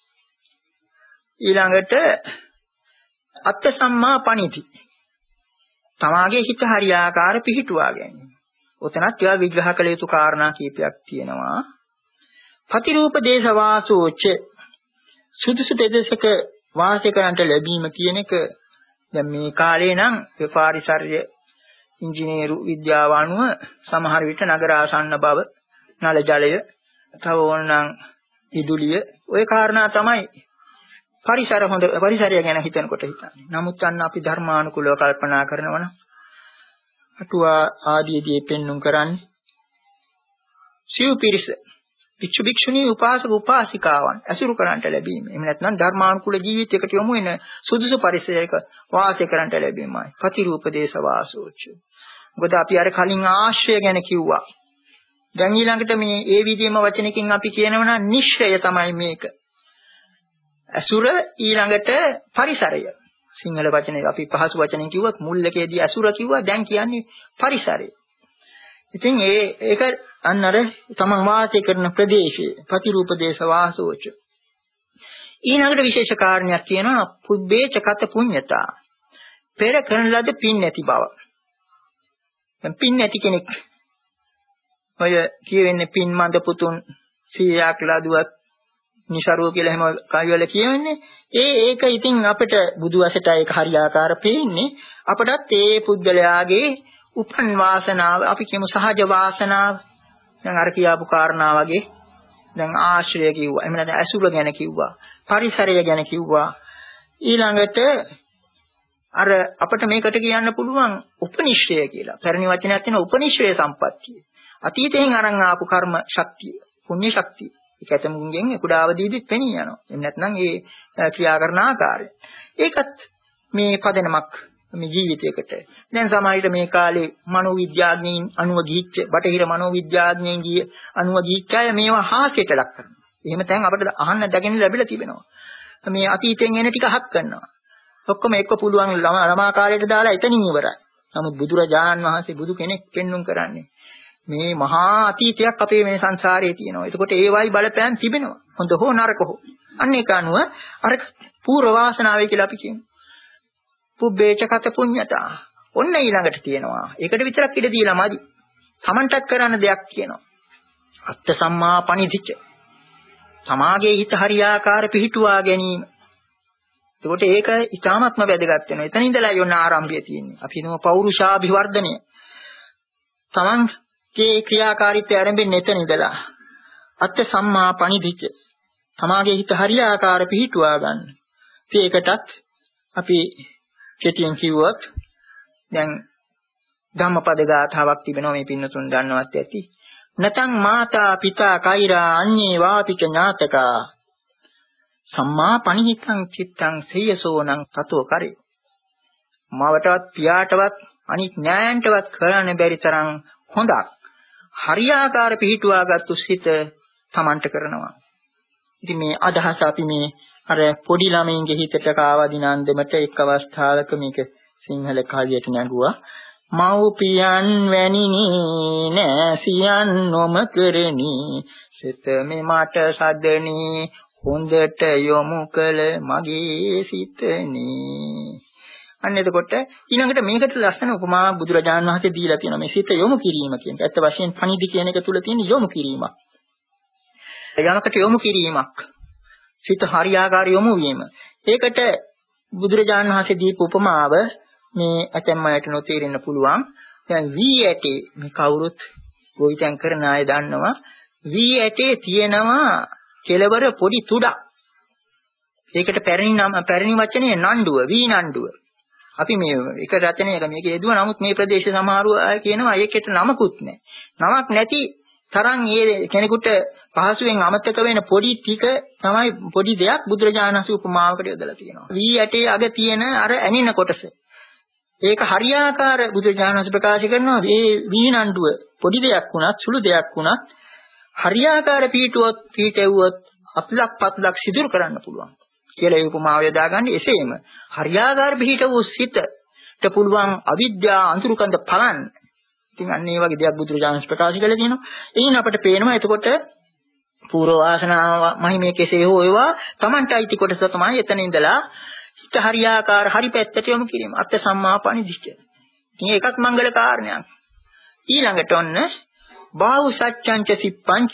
ඊළඟට අත්ථ සම්මා පනිති තමාගේ හිත හරියාකාර පිහිටුවා ගැනීම. ඔතනත් ඒවා විග්‍රහ කළ යුතු කාරණා කීපයක් තියෙනවා. පතිරූප දේශ වාසෝච සුදුසු ප්‍රදේශක වාසය කරන්නට ලැබීම කියන එක දැන් මේ කාලේ නම් පාරිසර්ය ඉංජිනේරු විද්‍යාව අනුව සමහර විට නගර ආසන්න බව, නල ජලය, තව ඕනනම් විදුලිය ඔය කාරණා තමයි පරිසර හොඳ පරිසරය ගැන හිතනකොට හිතන්නේ. නමුත් අන්න අපි ධර්මානුකූලව කල්පනා කරනවා නම් අටුවා ආදීදී පෙන්눔 කරන්නේ සිව් පිරිස භික්ෂු භික්ෂුණී උපාසක උපාසිකාවන් අසුරු කරන්නට ලැබීම. එහෙම නැත්නම් ධර්මානුකූල ජීවිතයකට යොමු වෙන සුදුසු පරිසරයක වාසය කරන්නට ලැබීමයි. පතිරූපදේශ වාසෝච. මොකද අපි අර කලින් ආශ්‍රය ගැන කිව්වා. දැන් ඊළඟට මේ ඒ විදිහම වචනකින් අපි කියනවා නම් නිශ්චය තමයි මේක. අසුර ඊළඟට පරිසරය. සිංහල වචනේ අපි පහසු වචනෙන් කිව්වොත් මුල්ලකේදී අසුර කිව්වා දැන් කියන්නේ පරිසරය. ඉතින් ඒ ඒක අන්න අර තමන් වාසය කරන ප්‍රදේශයේ ප්‍රතිරූපදේශ වාසෝච. ඊළඟට විශේෂ කාරණයක් කියනවා පුබ්බේච කත පුඤ්ඤතා. පෙර කරන ලද පින් නැති බව. දැන් පින් නැති කෙනෙක් ඔය කියවෙන්නේ පින් මන්ද පුතුන් සීයක් ලදුවත් නිසරුව කියලා එහෙම කවිවල කියවෙන්නේ. ඒ ඒක ඉතින් අපිට බුදු අසට ඒක හරියාකාර පේන්නේ. අපටත් ඒ පුද්ගලයාගේ උපන් වාසනාව අපි කියමු සහජ වාසනාව. දැන් අර කියාපු කාරණා වගේ දැන් ආශ්‍රය කිව්වා. එහෙම නැත්නම් අසුර ගැන කිව්වා. පරිසරය ගැන කිව්වා. ඊළඟට අර අපිට මේකට කියන්න පුළුවන් උපනිශ්‍රය කියලා. පැරණි වචනයක් තියෙනවා උපනිශ්‍රය සම්පත්තිය. අතීතයෙන් අරන් ආපු කර්ම ශක්තිය, පුණ්‍ය ශක්තිය. ඒක ඇතමුන්ගෙන් කුඩා අවදීදී පෙනී යනවා. එහෙම නැත්නම් ඒ ක්‍රියා කරන ආකාරය. ඒකත් මේ පදනමක් මේ ජීවිතයකට. දැන් සමහරවිට මේ කාලේ මනෝවිද්‍යාඥයින් අනුව ගිහිච්ච බටහිර මනෝවිද්‍යාඥයින් ගිය අනුව ගිහිච්ච අය මේවා හාස්‍යයට ලක් කරනවා. එහෙම තැන් අපිට අහන්න දැගෙන ලැබිලා තිබෙනවා. මේ අතීතයෙන් එන ටික අහක් කරනවා. ඔක්කොම එක්ක පුළුවන් ළමා කාලයට දාලා එතනින් ඉවරයි. නමුත් බුදුරජාණන් වහන්සේ බුදු කෙනෙක් පෙන්눔 කරන්නේ මේ මහා අතීතයක් අපේ මේ සංසාරයේ තියෙනවා. එතකොට ඒවයි බලපෑම් තිබෙනවා. හොඳ හෝ නරක හෝ. අන්න ඒක අනුව අර පූර්ව වාසනාවේ කියලා අපි කියමු. පුබ්බේච කත පුඤ්ඤතා. ඔන්න ඊළඟට තියෙනවා. ඒකට විතරක් ඉඩ දීලා මදි. Tamanටත් කරන්න දෙයක් කියනවා. අත්ත සම්මා පනිදිච්ච. සමාගයේ හිත හරියාකාර පිහිටුවා ගැනීම. එතකොට ඒක ඉතාමත්ම වැදගත් වෙනවා. එතන ඉඳලා යොන්න ආරම්භය තියෙන්නේ. අපි හිතමු පෞරුෂාභිවර්ධනය. Tamanගේ ක්‍රියාකාරීත්වය ආරම්භෙන්නේ එතන ඉඳලා. අත්ත සම්මා පනිදිච්ච. සමාගයේ හිත හරියාකාර පිහිටුවා ගන්න. ඒකටත් අපි කෙටියෙන් කිව්වොත් දැන් ධම්මපද ගාථාවක් තිබෙනවා මේ පින්නතුන් දන්නවත් ඇති. නතං මාතා පිතා කෛරා අඤ්ඤේ වාපිච ඥාතකා සම්මා පණිහිතං චිත්තං සේයසෝනං තතෝ කරේ. මවටවත් පියාටවත් අනිත් ඥායන්ටවත් කරන්න බැරි තරම් හොඳක් හරියාකාර පිහිටුවාගත්තු සිත Tamanට කරනවා. ඉතින් මේ අදහස අපි මේ අර පොඩි ළමයින්ගේ හිතට කාවදින අන්දමට එක් අවස්ථාවක මේක සිංහල කවියට නැගුවා. මව්පියන් වැනිනි නැසියන් නොම කරණි සිත මේ මට සදනි හොඳට යොමු කළ මගේ සිතනි. අන්න එතකොට ඊළඟට මේකට ලස්සන උපමා බුදුරජාණන් වහන්සේ දීලා තියෙනවා. මේ සිත යොමු කිරීම කියන එක. ඇත්ත වශයෙන් පණිදි කියන එක තුල තියෙන යොමු කිරීමක්. යමකට යොමු කිරීමක්. සිත හරියාකාර යොමු වීම. ඒකට බුදුරජාණන් වහන්සේ දීපු උපමාව මේ ඇතැම් අයට නොතේරෙන්න පුළුවන්. දැන් වී ඇටේ මේ කවුරුත් ගොවිතැන් කරන අය දන්නවා. වී ඇටේ තියෙනවා කෙලවර පොඩි තුඩක්. ඒකට පැරණි නම පැරණි වචනේ නණ්ඩුව, වී නණ්ඩුව. අපි මේ එක රචනයක මේක යෙදුවා. නමුත් මේ ප්‍රදේශ සමහරව අය කියනවා ඒකට නමකුත් නැහැ. නමක් නැති තරම් ඒ කෙනෙකුට පහසුවෙන් අමතක වෙන පොඩි ටික තමයි පොඩි දෙයක් බුදුරජාණන් වහන්සේ උපමාවකට යොදලා තියෙනවා. වී ඇටේ අග තියෙන අර ඇනින කොටස. ඒක හරියාකාර බුදුරජාණන් වහන්සේ ප්‍රකාශ කරනවා මේ වී නණ්ඩුව පොඩි දෙයක් වුණත් සුළු දෙයක් වුණත් හරියාකාර පීටුවත් පීටෙව්වොත් අපලක් පත්ලක් සිදුරු කරන්න පුළුවන් කියලා ඒ උපමාව යොදාගන්නේ. එසේම හරියාකාර පිහිටවු සිතට පුළුවන් අවිද්‍යාව අඳුරුකඳ පලන්න. ඉතින් අන්න ඒ වගේ දෙයක් බුදුරජාණන් ප්‍රකාශ කළා කියනවා. එයින් අපට පේනවා එතකොට පූර්ව වාසනාව මහිමේ කෙසේ හෝ ඒවා Tamanට අයිති කොටස තමයි එතන ඉඳලා හිත හරියාකාර හරි පැත්තට යොමු කිරීම. අත්ත සම්මාපණිදිච්ච. ඉතින් ඒකත් මංගල කාරණයක්. ඊළඟට ඔන්න බාහු සච්ඡංච සිප්පංච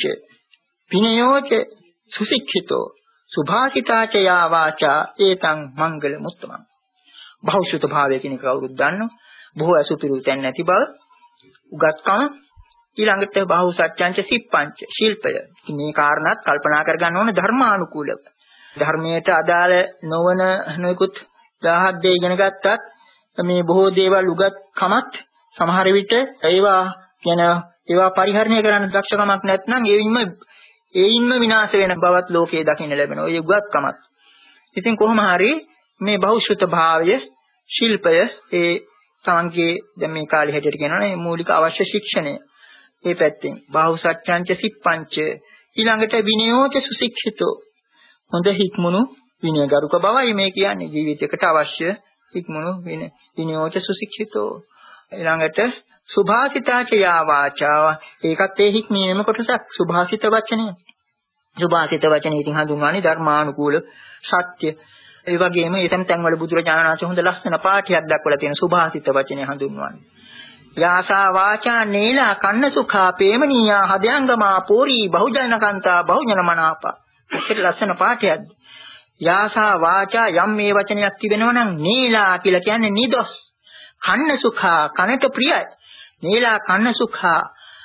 විනයෝච සුසික්ඛිතෝ සුභාසිතාච යා වාචා ඒතං මංගල මුත්තමං. බහුශුත භාවය කියන එක කවුරුත් දන්නවා. බොහෝ අසුපිරු තැන් නැති බව උගත්කම. ඊළඟට බාහු සත්‍යංච සිප්පංච ශිල්පය. ඉතින් මේ කාරණාත් කල්පනා කරගන්න ඕන ධර්මානුකූලව. ධර්මයට අදාළ නොවන නොයෙකුත් දහහක් දේ ඉගෙන ගත්තත් මේ බොහෝ දේවල් උගත්කමත් සමහර විට ඒවා කියන ඒවා පරිහරණය කරන්න දක්ෂකමක් නැත්නම් ඒවින්ම ඒයින්ම විනාශ වෙන බවත් ලෝකයේ දකින්න ලැබෙනවා. ඒ උගත්කමත්. ඉතින් කොහොම හරි මේ බහුශෘත භාවය ශිල්පය ඒ තමන්ගේ දැන් මේ කාලේ හැටියට කියනවනේ මූලික අවශ්‍ය ශික්ෂණය. මේ පැත්තෙන් බාහු සත්‍යංච සිප්පංච ඊළඟට විනයෝච සුසික්ෂිතෝ හොඳ හික්මුණු විනයගරුක බවයි මේ කියන්නේ. ජීවිතයකට අවශ්‍ය හික්මුණු විනය විනයෝච සුසික්ෂිතෝ. ඊළඟට සුභාසිතාච යා වාචා ඒකත් ඒ හික්මීමේම කොටසක්. සුභාසිත වචනය. සුභාසිත වචනේ ඉතින් හඳුන්වන්නේ ධර්මානුකූල සත්‍ය. ඒ වගේම ඒ තැන් තැන් වල බුදුරජාණන් වහන්සේ හොඳ ලස්සන පාඨයක් දක්වලා තියෙන සුභාසිත වචනේ හඳුන්වන්නේ. යාසා වාචා නේලා කන්න සුඛා පේමනීයා හදයංගමා පෝරී බහුජනකන්තා බහුජන මනාපා. එච්චර ලස්සන පාඨයක්ද. යාසා වාචා යම් මේ වචනයක් තිබෙනවා නම් නේලා කියලා කියන්නේ නිදොස්. කන්න සුඛා කනට ප්‍රියයි. නේලා කන්න සුඛා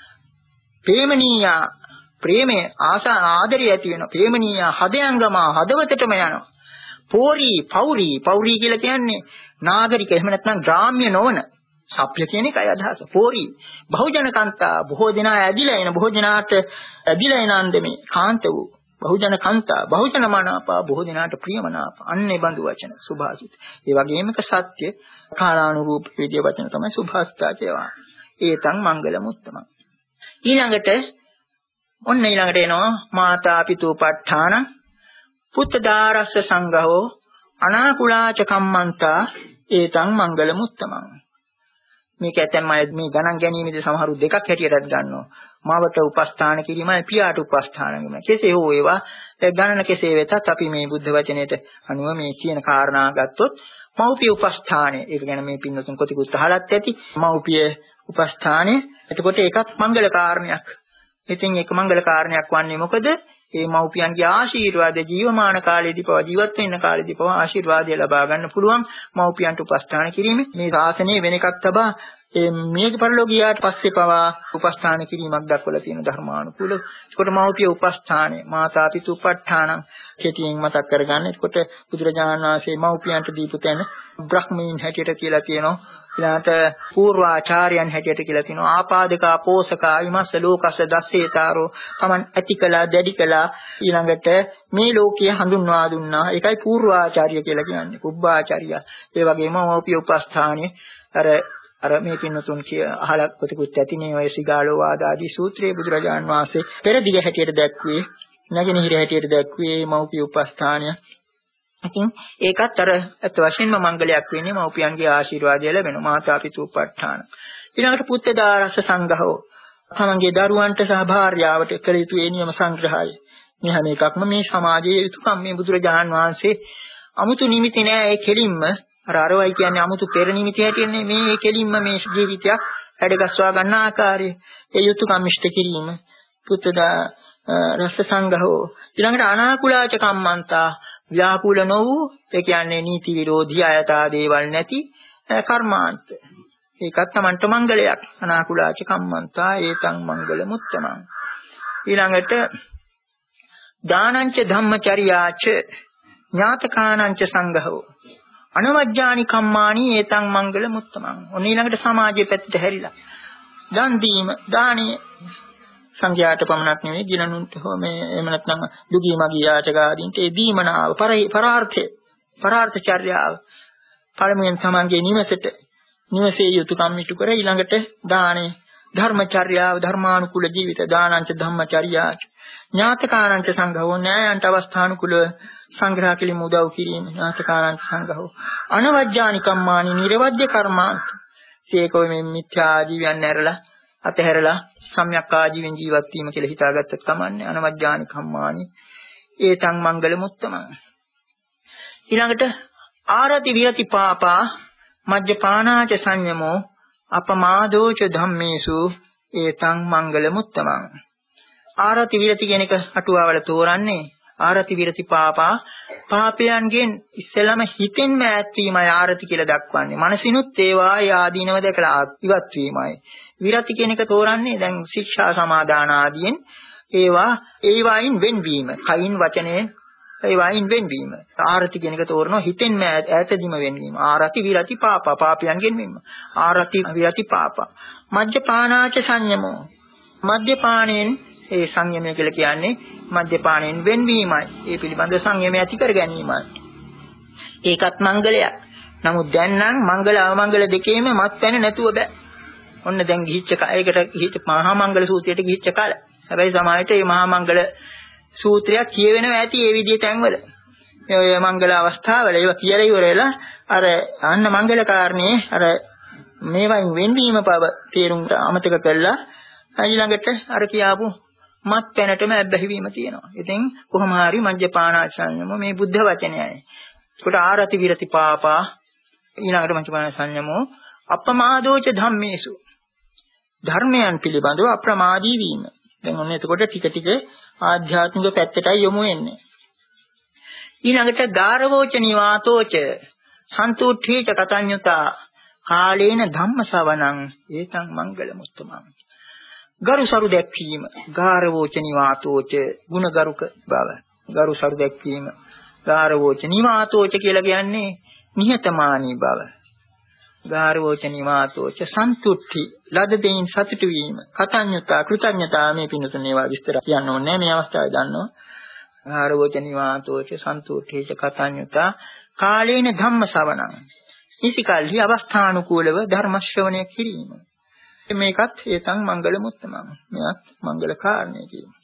පේමනීයා ප්‍රේමේ ආසා ආදරය ඇති වෙනවා. පේමනීයා හදයංගමා හදවතටම යනවා. පෝරී පෞරී පෞරී කියලා කියන්නේ නාගරික එහෙම නැත්නම් ග්‍රාම්‍ය නොවන සප්‍ය කියන එකයි අදහස. පෝරි බහුජන කාන්තා බොහෝ දෙනා ඇදිලා එන බොහෝ දෙනාට ඇදිලා එන අන්දමේ කාන්ත වූ බහුජන කාන්තා බහුජන මනාපා බොහෝ දෙනාට ප්‍රියමනාප අන්නේ බඳු වචන සුභාසිත. ඒ වගේමක සත්‍ය කාලානුරූප විදිය වචන තමයි සුභාසිතාචේවා. ඒතං මංගල මුත්තම. ඊළඟට ඔන්න ඊළඟට එනවා මාතා පිතූපට්ඨාන පුත්ත දාරස්ස සංඝෝ අනාකුලාච කම්මන්තා ඒතං මංගල මුත්තමං. මේක ඇතැම් අය මේ ගණන් ගැනීමේදී සමහරු දෙකක් හැටියටත් ගන්නවා. මාවට උපස්ථාන කිරීමයි පියාට උපස්ථාන කිරීම. කෙසේ හෝ ඒවා ගණන කෙසේ වෙතත් අපි මේ බුද්ධ වචනයට අනුව මේ කියන කාරණා ගත්තොත් මෞපිය උපස්ථානය. ඒක ගැන මේ පින්නතුන් කොටිකුත් අහලත් ඇති. මෞපිය උපස්ථානය. එතකොට ඒකත් මංගල කාරණයක්. ඉතින් ඒක මංගල කාරණයක් වන්නේ මොකද? ඒ මෞපියන්ගේ ආශිර්වාද ජීවමාන කාලයේදී පවා ජීවත් වෙන්න කාලයේදී පවා ආශිර්වාදය ලබා ගන්න පුළුවන් මෞපියන්ට උපස්ථාන කිරීම. මේ ශාසනයේ වෙන එකක් තබා මේ පරිලෝකියාට පස්සේ පවා උපස්ථාන කිරීමක් දක්වලා තියෙන ධර්මානුකූල. ඒකට මෞපිය උපස්ථානය මාතා පිතූපට්ඨානං කෙටියෙන් මතක් කරගන්න. ඒකට බුදුරජාණන් වහන්සේ මෞපියන්ට දීපු තැන බ්‍රහ්මීන් හැටියට කියලා තියෙනවා. ඊළාට පූර්වාචාර්යයන් හැටියට කියලා තියෙනවා. ආපාදකා පෝසකා විමස්ස ලෝකස්ස දස්සේතාරෝ තමන් ඇති කළා දැඩි කළා ඊළඟට මේ ලෝකයේ හඳුන්වා දුන්නා. ඒකයි පූර්වාචාර්ය කියලා කියන්නේ. කුබ්බාචාර්ය. ඒ වගේම මෞපිය උපස්ථානයේ අර අර මේ පින්නතුන් කිය අහලා කොටිකුත් ඇති මේ ඔය සිගාලෝ වාද ආදී සූත්‍රයේ බුදුරජාන් වහන්සේ පෙරදිග හැටියට දැක්වේ නැගෙනහිර හැටියට දැක්වේ මෞපිය උපස්ථානය. ඉතින් ඒකත් අර අත් වශයෙන්ම මංගලයක් වෙන්නේ මෞපියන්ගේ ආශිර්වාදය ලැබෙන මාතා පිතූපට්ඨාන. ඊළඟට පුත්ත දාරස්ස සංඝෝ තමන්ගේ දරුවන්ට සහ භාර්යාවට කළ යුතු ඒ නියම සංග්‍රහය. මේ හැම එකක්ම මේ සමාජයේ යුතුයකම් මේ බුදුරජාන් වහන්සේ අමුතු නිමිති නෑ ඒ කෙලින්ම අර අරවයි කියන්නේ 아무තු පෙර නිමිති හැටියනේ මේ කෙලින්ම මේ ජීවිතයක් හැඩගස්වා ගන්න ආකාරය ඒ යුතුයකම් ඉෂ්ට කිරීම පුත්තදා රස සංඝෝ. ඊළඟට අනාකුලාච කම්මන්තා ව්‍යාකූල නොවූ ඒ කියන්නේ නීති විරෝධී අයථා දේවල් නැති කර්මාන්ත. ඒකත් Tamanට මංගලයක්. අනාකුලාච කම්මන්තා ඒතං මංගල මුත්තමං. ඊළඟට දානංච ධම්මචර්යාච ඥාතකානංච සංඝෝ අනවජ්ජානි කම්මානි ඒතං මංගල මුත්තමං. ඔන්න ඊළඟට සමාජයේ පැත්තට හැරිලා දන් දීම දානීය සංඝයාට පමණක් නෙවෙයි ගිනනුන්ට හෝ මේ එහෙම නැත්නම් දුගී මගී යාචකාදීන්ට ඒ දීමනාව පරාර්ථය පරාර්ථ චර්යාව පළමුවෙන් තමන්ගේ නිවසට නිවසේ යුතුයකම් ඉටු කර ඊළඟට දානේ ධර්මචර්යාව ධර්මානුකූල ජීවිත දානංච ධම්මචර්යාච ඥාතකානංච සංඝෝ න්යායන්ට අවස්ථානුකූල සංග්‍රහ කිරීම උදව් කිරීම ඥාතකානංච සංඝෝ අනවජ්ජානි කම්මානි නිර්වද්‍ය කර්මාන්ත. ඒකෝ මේ මිත්‍යා ජීවයන් ඇරලා අතහැරලා සම්‍යක් ආජීවෙන් ජීවත් වීම කියලා හිතාගත්තත් කමන්නේ. අනවජ්ජානි කම්මානි ඒතං මංගල මුත්තමං. ඊළඟට ආරති විරති පාපා මජ්ජපානාච සංයමෝ අපමාදෝච ධම්මේසු ඒතං මංගල මුත්තමං. ආරති විරති කියන එක අටුවාවල තෝරන්නේ ආරති විරති පාපා පාපයන්ගෙන් ඉස්සෙල්ලාම හිතෙන්ම ඈත් වීමයි ආරති කියලා දක්වන්නේ. මනසිනුත් ඒවා ආදීනව දැකලා ඉවත් වීමයි. විරති කියන එක තෝරන්නේ දැන් ශික්ෂා සමාදාන ආදීන් ඒවා ඒවායින් වෙන්වීම. කයින් වචනයෙන් ඒවායින් වෙන්වීම. ආරති කියන එක තෝරනවා හිතෙන්ම ඈතදීම වෙන්වීම. ආරති විරති පාපා පාපයන්ගෙන් වෙන්වීම. ආරති විරති පාපා මජ්ජපානාච සංයමෝ මද්යපාණයෙන් ඒ සංයමය කියලා කියන්නේ මද්යපාණයෙන් වෙන්වීමයි. ඒ පිළිබඳ සංයමය ඇති කර ගැනීමයි. ඒකත් මංගලයක්. නමුත් දැන් නම් මංගල අවමංගල දෙකේම මත්පැන නැතුව බෑ. ඔන්න දැන් ගිහිච්ච කයකට ගිහිච්ච මහා මංගල සූත්‍රයට ගිහිච්ච කාල. හැබැයි සමාජයට මේ මහා මංගල සූත්‍රයක් කියවෙනවා ඇති ඒ විදිහේ තැන්වල. මේ ඔය මංගල අවස්ථාවල ඒවා කියලා ඉවර වෙලා අර අන්න මංගල කාරණේ අර මේවයින් වෙන්වීම බව තේරුම් අමතක කළා. ඊළඟට අර කියාපු මත් පැනටම ඇබ්බැහි වීම තියෙනවා. ඉතින් කොහොම හරි මජ්ජපානාචාරයම මේ බුද්ධ වචනයයි. ඒකට ආරති විරති පාපා ඊළඟට මජ්ජපානාචාරයමෝ අපමාදෝච ධම්මේසු ධර්මයන් පිළිබඳව අප්‍රමාදී වීම. දැන් ඔන්න එතකොට ටික ටික ආධ්‍යාත්මික පැත්තටයි යොමු වෙන්නේ. ඊළඟට ගාරවෝච නිවාතෝච සන්තුට්ඨීච කතඤ්ඤතා කාලේන ධම්මසවණං ඒතං මංගල මුත්තමං. ගරුසරු දැක්වීම ගාරවෝච නිවාතෝච ගුණගරුක බව ගරුසරු දැක්වීම ගාරවෝච නිවාතෝච කියලා කියන්නේ නිහතමානී බව ගාරවෝච නිවාතෝච සන්තුට්ඨි ලද දෙයින් සතුටු වීම කතඤ්ඤතා කෘතඥතා මේ පින්නතුන් ඒවා විස්තර කියන්න ඕනේ මේ අවස්ථාවේ දන්නවා ගාරවෝච නිවාතෝච සන්තුට්ඨිච කතඤ්ඤතා කාලේන ධම්ම ශ්‍රවණං ඉසිකල්හි අවස්ථානුකූලව ධර්ම ශ්‍රවණය කිරීම මේකත් ඒතං මංගල මුත්තමං මෙයක් මංගල කාරණේ කියනවා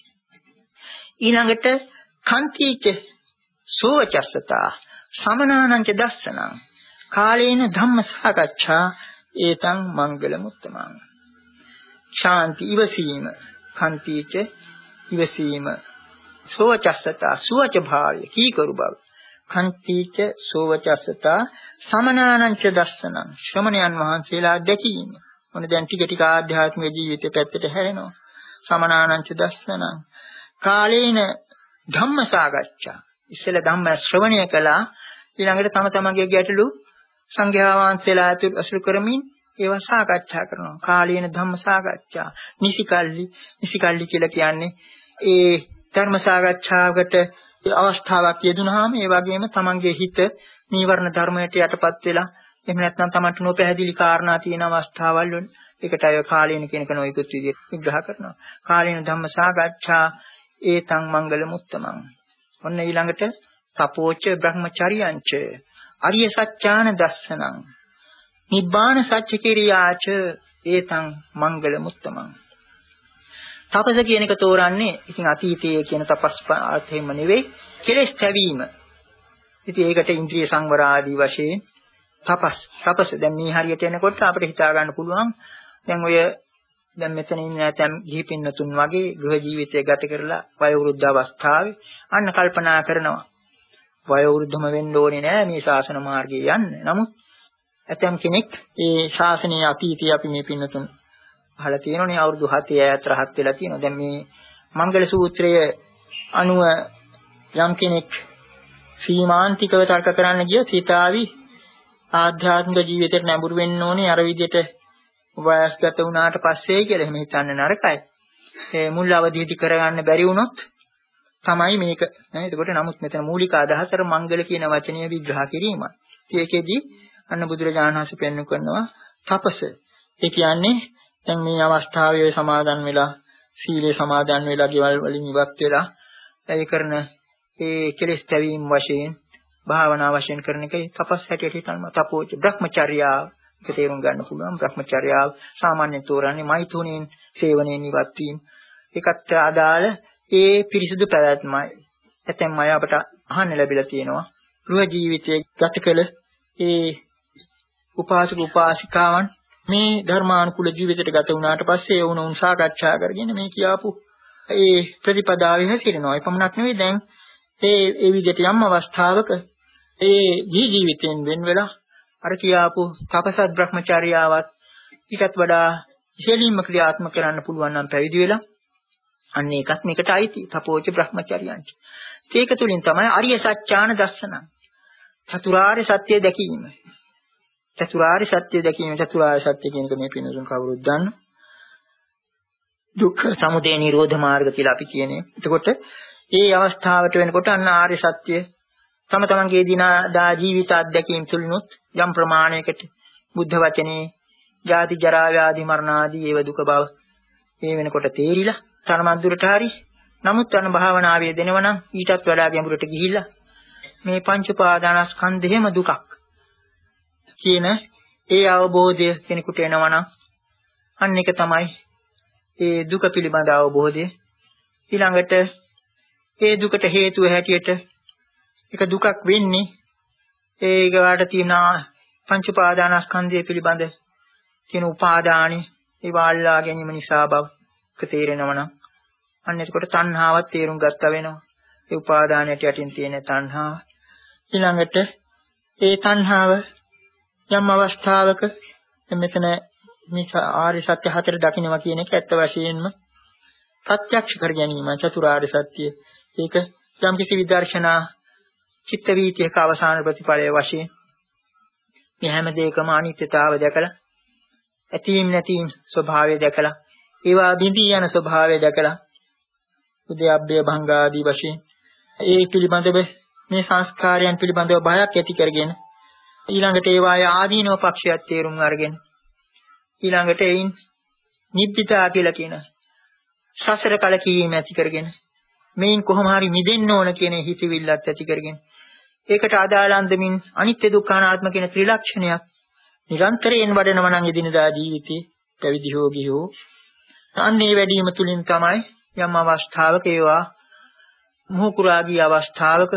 ඊළඟට කන්තිච සෝචස්සතා සමනානංච දස්සනං කාලේන ධම්ම සාකච්ඡා ඒතං මංගල මුත්තමං ශාන්ති ඉවසීම කන්තිච ඉවසීම සෝචස්සතා සුවච භාවය කීකරු බව කන්තිච සෝවචස්සතා සමනානංච දස්සනං ශ්‍රමණයන් වහන්සේලා දැකීම මොන දැන් ටික ටික ආධ්‍යාත්මික ජීවිතේ පැත්තට හැරෙනවා සමනානංච දස්සනං කාලේන ධම්ම සාකච්ඡා ඉස්සෙල්ලා ධම්ම ශ්‍රවණය කළා ඊළඟට තම තමන්ගේ ගැටලු සංඝයා වහන්සේලා අසුරු කරමින් ඒවා සාකච්ඡා කරනවා කාලේන ධම්ම සාකච්ඡා නිසිකල්ලි නිසිකල්ලි කියලා කියන්නේ ඒ ධර්ම සාකච්ඡාවකට අවස්ථාවක් යෙදුනහම ඒ වගේම තමන්ගේ හිත නීවරණ ධර්මයට යටපත් වෙලා එහෙම නැත්නම් තමන්ට නොපැහැදිලි කාරණා තියෙන අවස්ථාවල් වල ඒකට අය කාලේන කෙනක නොයෙකුත් විදිහට විග්‍රහ කරනවා කාලේන ධම්ම සාකච්ඡා ඒතං මංගල මුත්තමං ඔන්න ඊළඟට තපෝච බ්‍රහ්මචර්යංච අරිය සත්‍යාන දස්සනං නිබ්බාන සත්‍ය කිරියාච ඒතං මංගල මුත්තමං තපස කියන එක තෝරන්නේ ඉතින් අතීතයේ කියන තපස් අර්ථයෙන්ම නෙවෙයි කෙලෙස් තැවීම. ඉතින් ඒකට ඉන්ද්‍රිය සංවර ආදී වශයෙන් තපස් තපස දැන් මේ හරියට එනකොට අපිට හිතා ගන්න පුළුවන් දැන් ඔය දැන් මෙතන ඉන්න නැතම් ගිහි පින්නතුන් වගේ ගෘහ ජීවිතය ගත කරලා වයෝවෘද්ධ අවස්ථාවේ අන්න කල්පනා කරනවා වයෝවෘද්ධම වෙන්න ඕනේ නෑ මේ ශාසන මාර්ගයේ යන්න. නමුත් ඇතම් කෙනෙක් ඒ ශාසනයේ අතීතයේ අපි මේ පින්නතුන් අහලා තියෙනෝනේ අවුරුදු හතේ ඈත රහත් වෙලා තියෙනවා. දැන් මේ මංගල සූත්‍රය අනුව යම් කෙනෙක් සීමාන්තිකව තර්ක කරන්න ගිය සීතාවි ආධ්‍යාත්මික ජීවිතයට නැඹුරු වෙන්න ඕනේ අර විදිහට වයස්ගත වුණාට පස්සේ කියලා එහෙම හිතන්න නරකයි. ඒ මුල් අවදීටි කරගන්න බැරි වුණොත් තමයි මේක. නේද? එතකොට නමුත් මෙතන මූලික අදහස අර මංගල කියන වචනය විග්‍රහ කිරීමයි. ඒකෙදි අන්න බුදුරජාණන් වහන්සේ පෙන්වු කරනවා තපස. ඒ කියන්නේ දැන් මේ අවස්ථාවේ සමාදන් වෙලා සීලේ සමාදන් වෙලා ගෙවල් වලින් ඉවත් වෙලා ඒ කරන ඒ කෙලෙස් තැවීම වශයෙන් භාවනා වශයෙන් කරන එකයි තපස් හැටියට හිතනවා. තපෝච බ්‍රහ්මචර්යාව ඒක තේරුම් ගන්න පුළුවන්. බ්‍රහ්මචර්යාව සාමාන්‍යයෙන් තෝරන්නේ මෛතුනෙන් සේවනයෙන් ඉවත් වීම. ඒකට අදාළ ඒ පිරිසුදු පැවැත්මයි. ඇතැම් අය අපට අහන්න ලැබිලා තියෙනවා. ගෘහ ජීවිතයේ ගත කළ ඒ උපාසක උපාසිකාවන් මේ ධර්මානුකූල ජීවිතයට ගත වුණාට පස්සේ ඒ වුණුන් සාකච්ඡා කරගෙන මේ කියාපු ඒ ප්‍රතිපදාවේ හැසිරෙනවා. ඒ පමණක් නෙවෙයි දැන් ඒ ඒ විදිහට යම් අවස්ථාවක ඒ ජී ජීවිතයෙන් වෙන් වෙලා අර කියාපු තපසත් බ්‍රහ්මචර්යාවත් ඊටත් වඩා ඉහළින්ම ක්‍රියාත්මක කරන්න පුළුවන් නම් පැවිදි වෙලා අන්න ඒකත් මේකට අයිති තපෝච බ්‍රහ්මචර්යයන්ට. ඒක තුලින් තමයි අරිය සත්‍යාන දර්ශන චතුරාර්ය සත්‍ය දැකීම. චතුරාර්ය සත්‍ය දැකීම චතුරාර්ය සත්‍ය කියන මේ පිනුසුන් කවුරුත් දන්න. දුක්ඛ සමුදය නිරෝධ මාර්ග කියලා අපි කියන්නේ. එතකොට ඒ අවස්ථාවට වෙනකොට අන්න ආර්ය සත්‍ය තම තමන්ගේ දිනදා ජීවිත අත්දැකීම් තුලිනුත් යම් ප්‍රමාණයකට බුද්ධ වචනේ ජාති ජරා ව්‍යාධි මරණ ආදී ඒව දුක බව මේ වෙනකොට තේරිලා තරමද්දුරට හරි නමුත් අන භාවනාවේ දෙනවනම් ඊටත් වඩා ගැඹුරට ගිහිල්ලා මේ පංච උපාදානස්කන්ධෙම දුකක් කියන ඒ අවබෝධය කෙනෙකුට එනවනම් අන්න එක තමයි ඒ දුක පිළිබඳ අවබෝධය. ඊළඟට ඒ දුකට හේතුව හැටියට එක දුකක් වෙන්නේ ඒකට තියෙන පංච උපාදානස්කන්ධය පිළිබඳ තියෙන උපාදානෙ ඒ වාල්ලා ගැනීම නිසා බවක තේරෙනවනම් අන්න එතකොට තණ්හාවත් තේරුම් ගත්තා වෙනවා. ඒ උපාදානයට යටින් තියෙන තණ්හාව. ඊළඟට ඒ තණ්හාව යම් අවස්ථාවක මෙතන මේ ආර්ය සත්‍ය හතර දකින්නවා කියන එක ඇත්ත වශයෙන්ම ප්‍රත්‍යක්ෂ කර ගැනීම චතුරාර්ය සත්‍ය. ඒක යම් කිසි විදර්ශනා චිත්ත වීතියක අවසාන ප්‍රතිඵලය වශයෙන් මේ හැම දෙයකම අනිත්‍යතාව දැකලා ඇතීම් නැතීම් ස්වභාවය දැකලා ඒවා බිඳී යන ස්වභාවය දැකලා උද්‍යප්පය භංග ආදී වශයෙන් ඒ පිළිබඳව මේ සංස්කාරයන් පිළිබඳව බයක් ඇති කරගෙන ඊළඟට ඒවායේ ආදීනව පක්ෂයක් තේරුම් අරගෙන ඊළඟට එයින් නිබ්බිදා කියලා කියන සසර කලකීම ඇති කරගෙන මේන් කොහොම හරි මිදෙන්න ඕන කියන හිතවිල්ලත් ඇති කරගෙන ඒකට අදාළ අන්දමින් අනිත්‍ය දුක්ඛ අනාත්ම කියන ත්‍රිලක්ෂණයක් නිරන්තරයෙන් වඩනවා නම් එදිනදා ජීවිතේ පැවිදි හෝ ගිහෝ අන්නේ වැඩිම තුලින් තමයි යම් අවස්ථාවක ඒවා මොහුකුරාගී අවස්ථාවක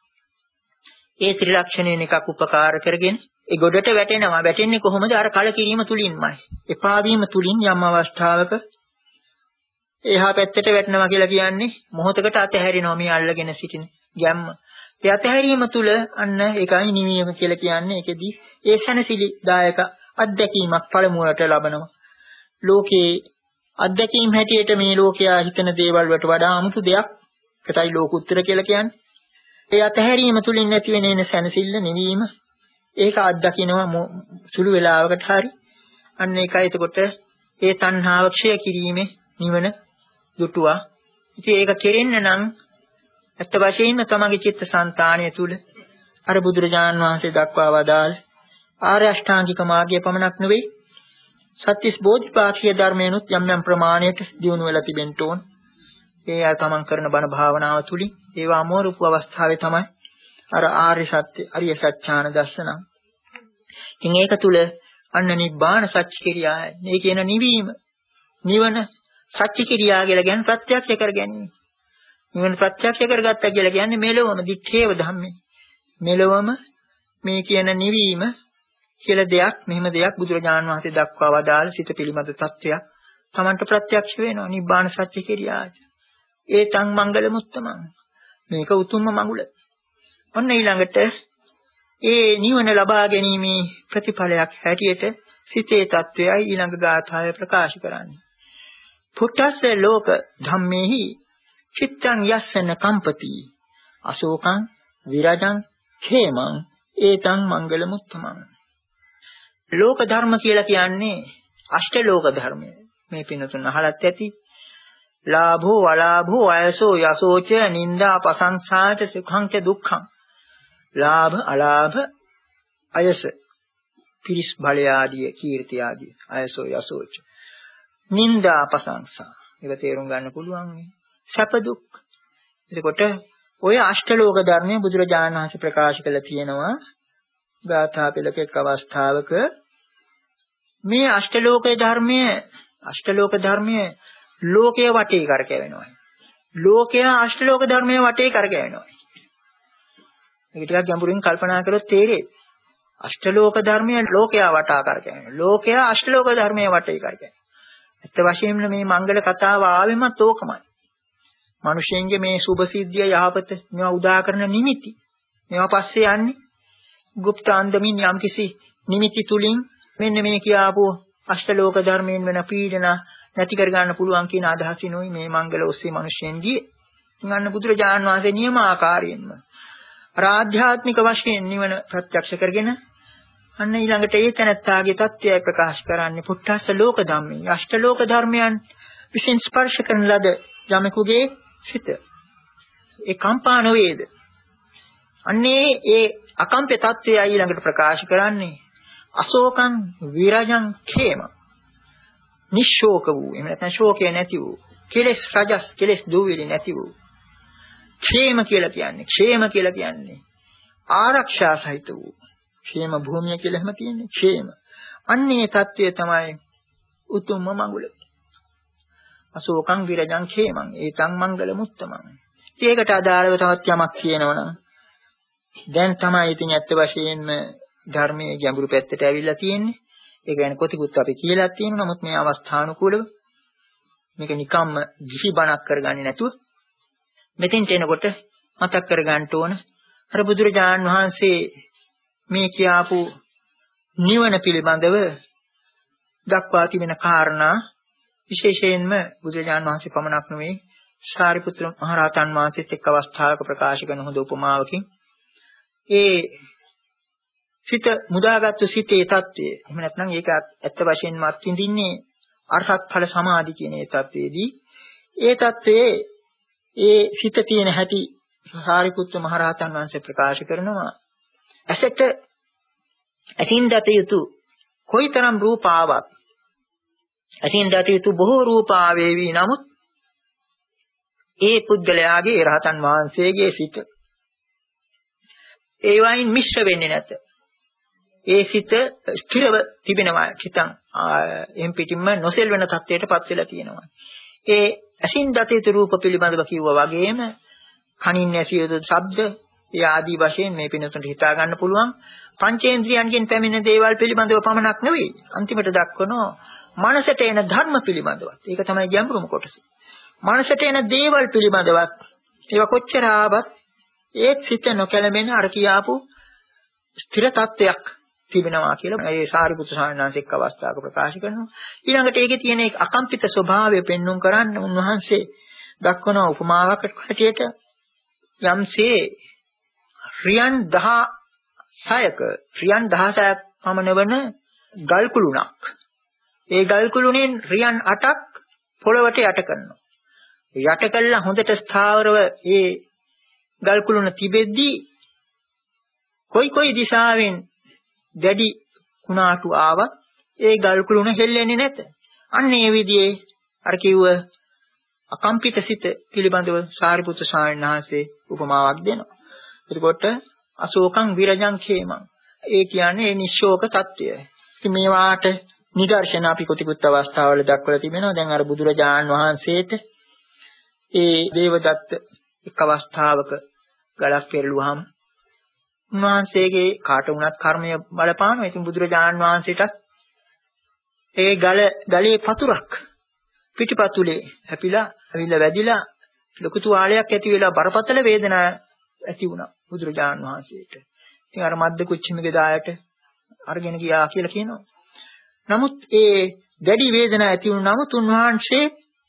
ඒ ත්‍රිලක්ෂණයෙන් එකක් උපකාර කරගෙන ඒ ගොඩට වැටෙනවා. වැටෙන්නේ කොහොමද? අර කලකිරීම තුලින්මයි. එපා වීම තුලින් යම් අවස්ථාවක එහා පැත්තට වැටෙනවා කියලා කියන්නේ මොහොතකට අතහැරිනවා මේ අල්ලගෙන සිටින ගැම්ම. ඒ අතහැරීම තුල අන්න ඒකයි නිවීම කියලා කියන්නේ. ඒකෙදි ඒ සැනසිලිදායක අත්දැකීමක් පළමුවට ලබනවා. ලෝකේ අත්දැකීම් හැටියට මේ ලෝකයා හිතන දේවල් වලට වඩා 아무තු දෙයක් කටයි ලෝකුත්තර කියලා කියන්නේ. ඒ අතහැරීම තුලින් නැති වෙන එන සැනසෙල්ල නිවීම ඒක අත්දකින්නවා සුළු වේලාවකට හරි. අන්න ඒකයි එතකොට ඒ තණ්හාව ක්ෂය කිරීමේ නිවන දුටුවා. ඉතින් ඒක කෙරෙන්න නම් ඇත්ත වශයෙන්ම තමගේ චිත්තසංතානය තුල අර බුදුරජාණන් වහන්සේ දක්වා වදාළ ආර්ය අෂ්ටාංගික මාර්ගය පමණක් නෙවෙයි සත්‍තිස් බෝධිපාක්ෂික ධර්මයන්ුත් යම් යම් ප්‍රමාණයට දියුණු වෙලා තිබෙන්න ඕන. ඒ අය තමන් කරන බණ භාවනාව තුලින් ඒවා අමෝරුපු අවස්ථාවේ තමයි අර ආර්ය සත්‍ය අරිය සත්‍යාන දර්ශන. ඉතින් ඒක තුල අන්න නිබ්බාන සත්‍ය කිරියා මේ කියන නිවීම නිවන සත්‍ය කිරියා කියලා කියන්නේ ප්‍රත්‍යක්ෂ කර ගැනීම. නිවන ප්‍රත්‍යක්ෂ කරගත්තා කියලා කියන්නේ මෙලොවම දිත්තේව ධම්මේ. මෙලොවම මේ කියන නිවීම කියලා දෙයක් මෙහෙම දෙයක් බුදුරජාණන් වහන්සේ දක්වා වදාළ සිත පිළිබඳ තත්වයක් Tamanට ප්‍රත්‍යක්ෂ වෙනවා නිබ්බාන සත්‍ය කිරියාද. ඒතං මංගල මුත්තමං. මේක උතුම්ම මඟුල. ඔන්න ඊළඟට ඒ නිවන ලබා ගැනීමේ ප්‍රතිඵලයක් හැටියට සිතේ තත්වයයි ඊළඟ ගාථාවේ ප්‍රකාශ කරන්නේ. පුත්තස්ස ලෝක ධම්මේහි චිත්තං යස්සන කම්පති අශෝකං විරජං khemං ඒතං මංගල මුත්තමං. ලෝක ධර්ම කියලා කියන්නේ අෂ්ට ලෝක ධර්මය. මේ පිනතුන් අහලත් ඇති. ලාභෝ අලාභෝ අයසෝ යසෝච නිന്ദා ප්‍රශංසාච සුඛං ච දුක්ඛං. ලාභ අලාභ අයස පිරිස් බලය ආදී කීර්ති ආදී අයසෝ යසෝච නිന്ദා ප්‍රශංසා. ඒක තේරුම් ගන්න පුළුවන් නේ. සැප දුක්. එතකොට ඔය අෂ්ටලෝක ධර්මයේ බුදුරජාණන් වහන්සේ ප්‍රකාශ කළා තියෙනවා ගාථා පෙළක එක් අවස්ථාවක මේ අෂ්ටලෝකයේ ධර්මයේ අෂ්ටලෝක ධර්මයේ ලෝකයේ වටේ කරකැවෙනවා. ලෝකයා අෂ්ටලෝක ධර්මයේ වටේ කරකැවෙනවා. මේක ටිකක් ගැඹුරින් කල්පනා කරොත් තේරෙයි. අෂ්ටලෝක ධර්මයේ ලෝකයා වටා කරකැවෙනවා. ලෝකයා අෂ්ටලෝක ධර්මයේ වටේ කරකැවෙනවා. ඇත්ත වශයෙන්ම මේ මංගල කතාව ආවෙමත් ඕකමයි. මිනිසෙන්ගේ මේ සුභ සිද්ධිය යහපත මේවා උදා කරන නිමිති. මේවා පස්සේ යන්නේ গুপ্ত අන්දමින් යම්කිසි නිමිති තුලින් මෙන්න මේ කියාපු අෂ්ටලෝක ධර්මයෙන් වෙන පීඩන නැති කර ගන්න පුළුවන් කියන අදහසිනුයි මේ මංගල ඔස්සේ මිනිසෙන් ගියේ. ඉතින් අන්න බුදුරජාණන් වහන්සේ නියමාකාරයෙන්ම ආධ්‍යාත්මික වශයෙන් නිවන ප්‍රත්‍යක්ෂ කරගෙන අන්න ඊළඟට ඒ තැනත්තාගේ தත්ත්වය ප්‍රකාශ කරන්නේ පුත්තස්ස ලෝක ධම්මේ අෂ්ටලෝක ධර්මයන් විසින් ස්පර්ශ කරන ලද යමෙකුගේ සිත ඒ කම්පා නොවේද. අන්නේ ඒ අකම්පේ தත්ත්වය ඊළඟට ප්‍රකාශ කරන්නේ අශෝකං විරජං khema නිශෝක වූ එහෙම නැත්නම් ශෝකය නැති වූ කෙලෙස් රජස් කෙලෙස් දුවිලි නැති වූ khema කියලා කියන්නේ ക്ഷേම කියලා කියන්නේ ආරක්ෂා සහිත වූ ക്ഷേම භූමිය කියලා එහෙම තියෙන්නේ ക്ഷേම. අන්නේ தත්ත්වය තමයි උතුම්ම මඟුල. අශෝකං විරජං khemං ඒතං මංගල මුත්තමං. ඒකට අදාළව තවත් යමක් කියනවනම් දැන් තමයි ඉතින් ඇත්ත වශයෙන්ම ධර්මයේ ගැඹුරු පැත්තට ඇවිල්ලා තියෙන්නේ. ඒ කියන්නේ කොතිකුත් අපි කියලා තියෙනවා. නමුත් මේ අවස්ථානුකූලව මේක නිකම්ම ගිහි බණක් කරගන්නේ නැතුව මෙතෙන්ට එනකොට මතක් කරගන්න ඕන අර බුදුරජාණන් වහන්සේ මේ කියාපු නිවන පිළිබඳව දක්වා තිබෙන කාරණා විශේෂයෙන්ම බුදුරජාණන් වහන්සේ පමණක් නෙවෙයි සාරිපුත්‍ර මහ රහතන් වහන්සේත් එක් අවස්ථාවක ප්‍රකාශ කරන හොඳ උපමාවකින් ඒ සිත මුදාගත්තු සිතේ தත්ත්වය එහෙම නැත්නම් ඒක ඇත්ත වශයෙන්ම අත්විඳින්නේ අරහත් ඵල සමාධි කියන ඒ தත්ත්වයේදී ඒ தත්ත්වයේ ඒ සිත තියෙන හැටි සාරිපුත්‍ර මහ රහතන් වහන්සේ ප්‍රකාශ කරනවා ඇසට ඇසින් දත යුතු කොයිතරම් රූප ආවත් ඇසින් දත යුතු බොහෝ රූප ආවේවි නමුත් ඒ පුද්ගලයාගේ රහතන් වහන්සේගේ සිත ඒ වයින් මිශ්‍ර වෙන්නේ නැත. ඒ සිත ස්ථිරව තිබෙනවා. හිතන් එම් පිටින්ම නොසෙල් වෙන තත්ත්වයටපත් වෙලා තියෙනවා. ඒ ඇසින් දත යුතු රූප පිළිබඳව කිව්වා වගේම කනින් ඇසිය යුතු ශබ්ද ඒ ආදී වශයෙන් මේ පිනතුන්ට හිතා ගන්න පුළුවන්. පංචේන්ද්‍රියන්ගෙන් පැමිණෙන දේවල් පිළිබඳව පමණක් නෙවෙයි. අන්තිමට දක්වනවා මනසට එන ධර්ම පිළිබඳවත්. ඒක තමයි ගැඹුරුම කොටස. මනසට එන දේවල් පිළිබඳවත් ඒවා කොච්චර ආවත් ඒ සිත නොකැළඹෙන අර කියාපු ස්ථිර තත්වයක් තිබෙනවා කියලා මේ සාරිපුත්‍ර ස්වාමීන් වහන්සේ එක් අවස්ථාවක ප්‍රකාශ කරනවා. ඊළඟට ඒකේ තියෙන අකම්පිත ස්වභාවය පෙන්눔 කරන්න උන්වහන්සේ දක්වන උපමාවක් හැටියට යම්සේ රියන් දහසයක රියන් දහසයක් පමණ වන ගල් කුළුණක්. ඒ ගල් කුළුණෙන් රියන් අටක් පොළවට යට කරනවා. යට කළා හොඳට ස්ථාවරව ඒ ගල් කුළුණ තිබෙද්දී කොයි කොයි දිශාවෙන් දැඩි කුණාටු ආවත් ඒ ගල් කුළුණ හෙල්ලෙන්නේ නැත. අන්න ඒ විදිහේ අර කිව්ව අකම්පිත සිත පිළිබඳව සාරිපුත්‍ර ස්වාමීන් වහන්සේ උපමාවක් දෙනවා. එතකොට අශෝකං විරජං khemං. ඒ කියන්නේ නිශ්ශෝක తত্ত্বය. ඉතින් මේවාට නිදර්ශන අපි කොටිකුත් අවස්ථාවල දක්වලා තිබෙනවා. දැන් අර බුදුරජාණන් වහන්සේට ඒ දේවදත්ත එක් අවස්ථාවක ගලක් පෙරළුවාම උන්වහන්සේගේ කාට වුණත් කර්මය බලපානවා. ඉතින් බුදුරජාණන් වහන්සේටත් ඒ ගල ගලේ පතුරක් පිටිපතුලේ හැපිලා ඇවිල්ලා වැදිලා ලොකු තුවාලයක් ඇති වෙලා බරපතල වේදනාවක් ඇති වුණා බුදුරජාණන් වහන්සේට. ඉතින් අර මද්ද කුච්චිමගේ දායට අරගෙන ගියා කියලා කියනවා. නමුත් ඒ දැඩි වේදනාවක් ඇති වුණ නමුත් උන්වහන්සේ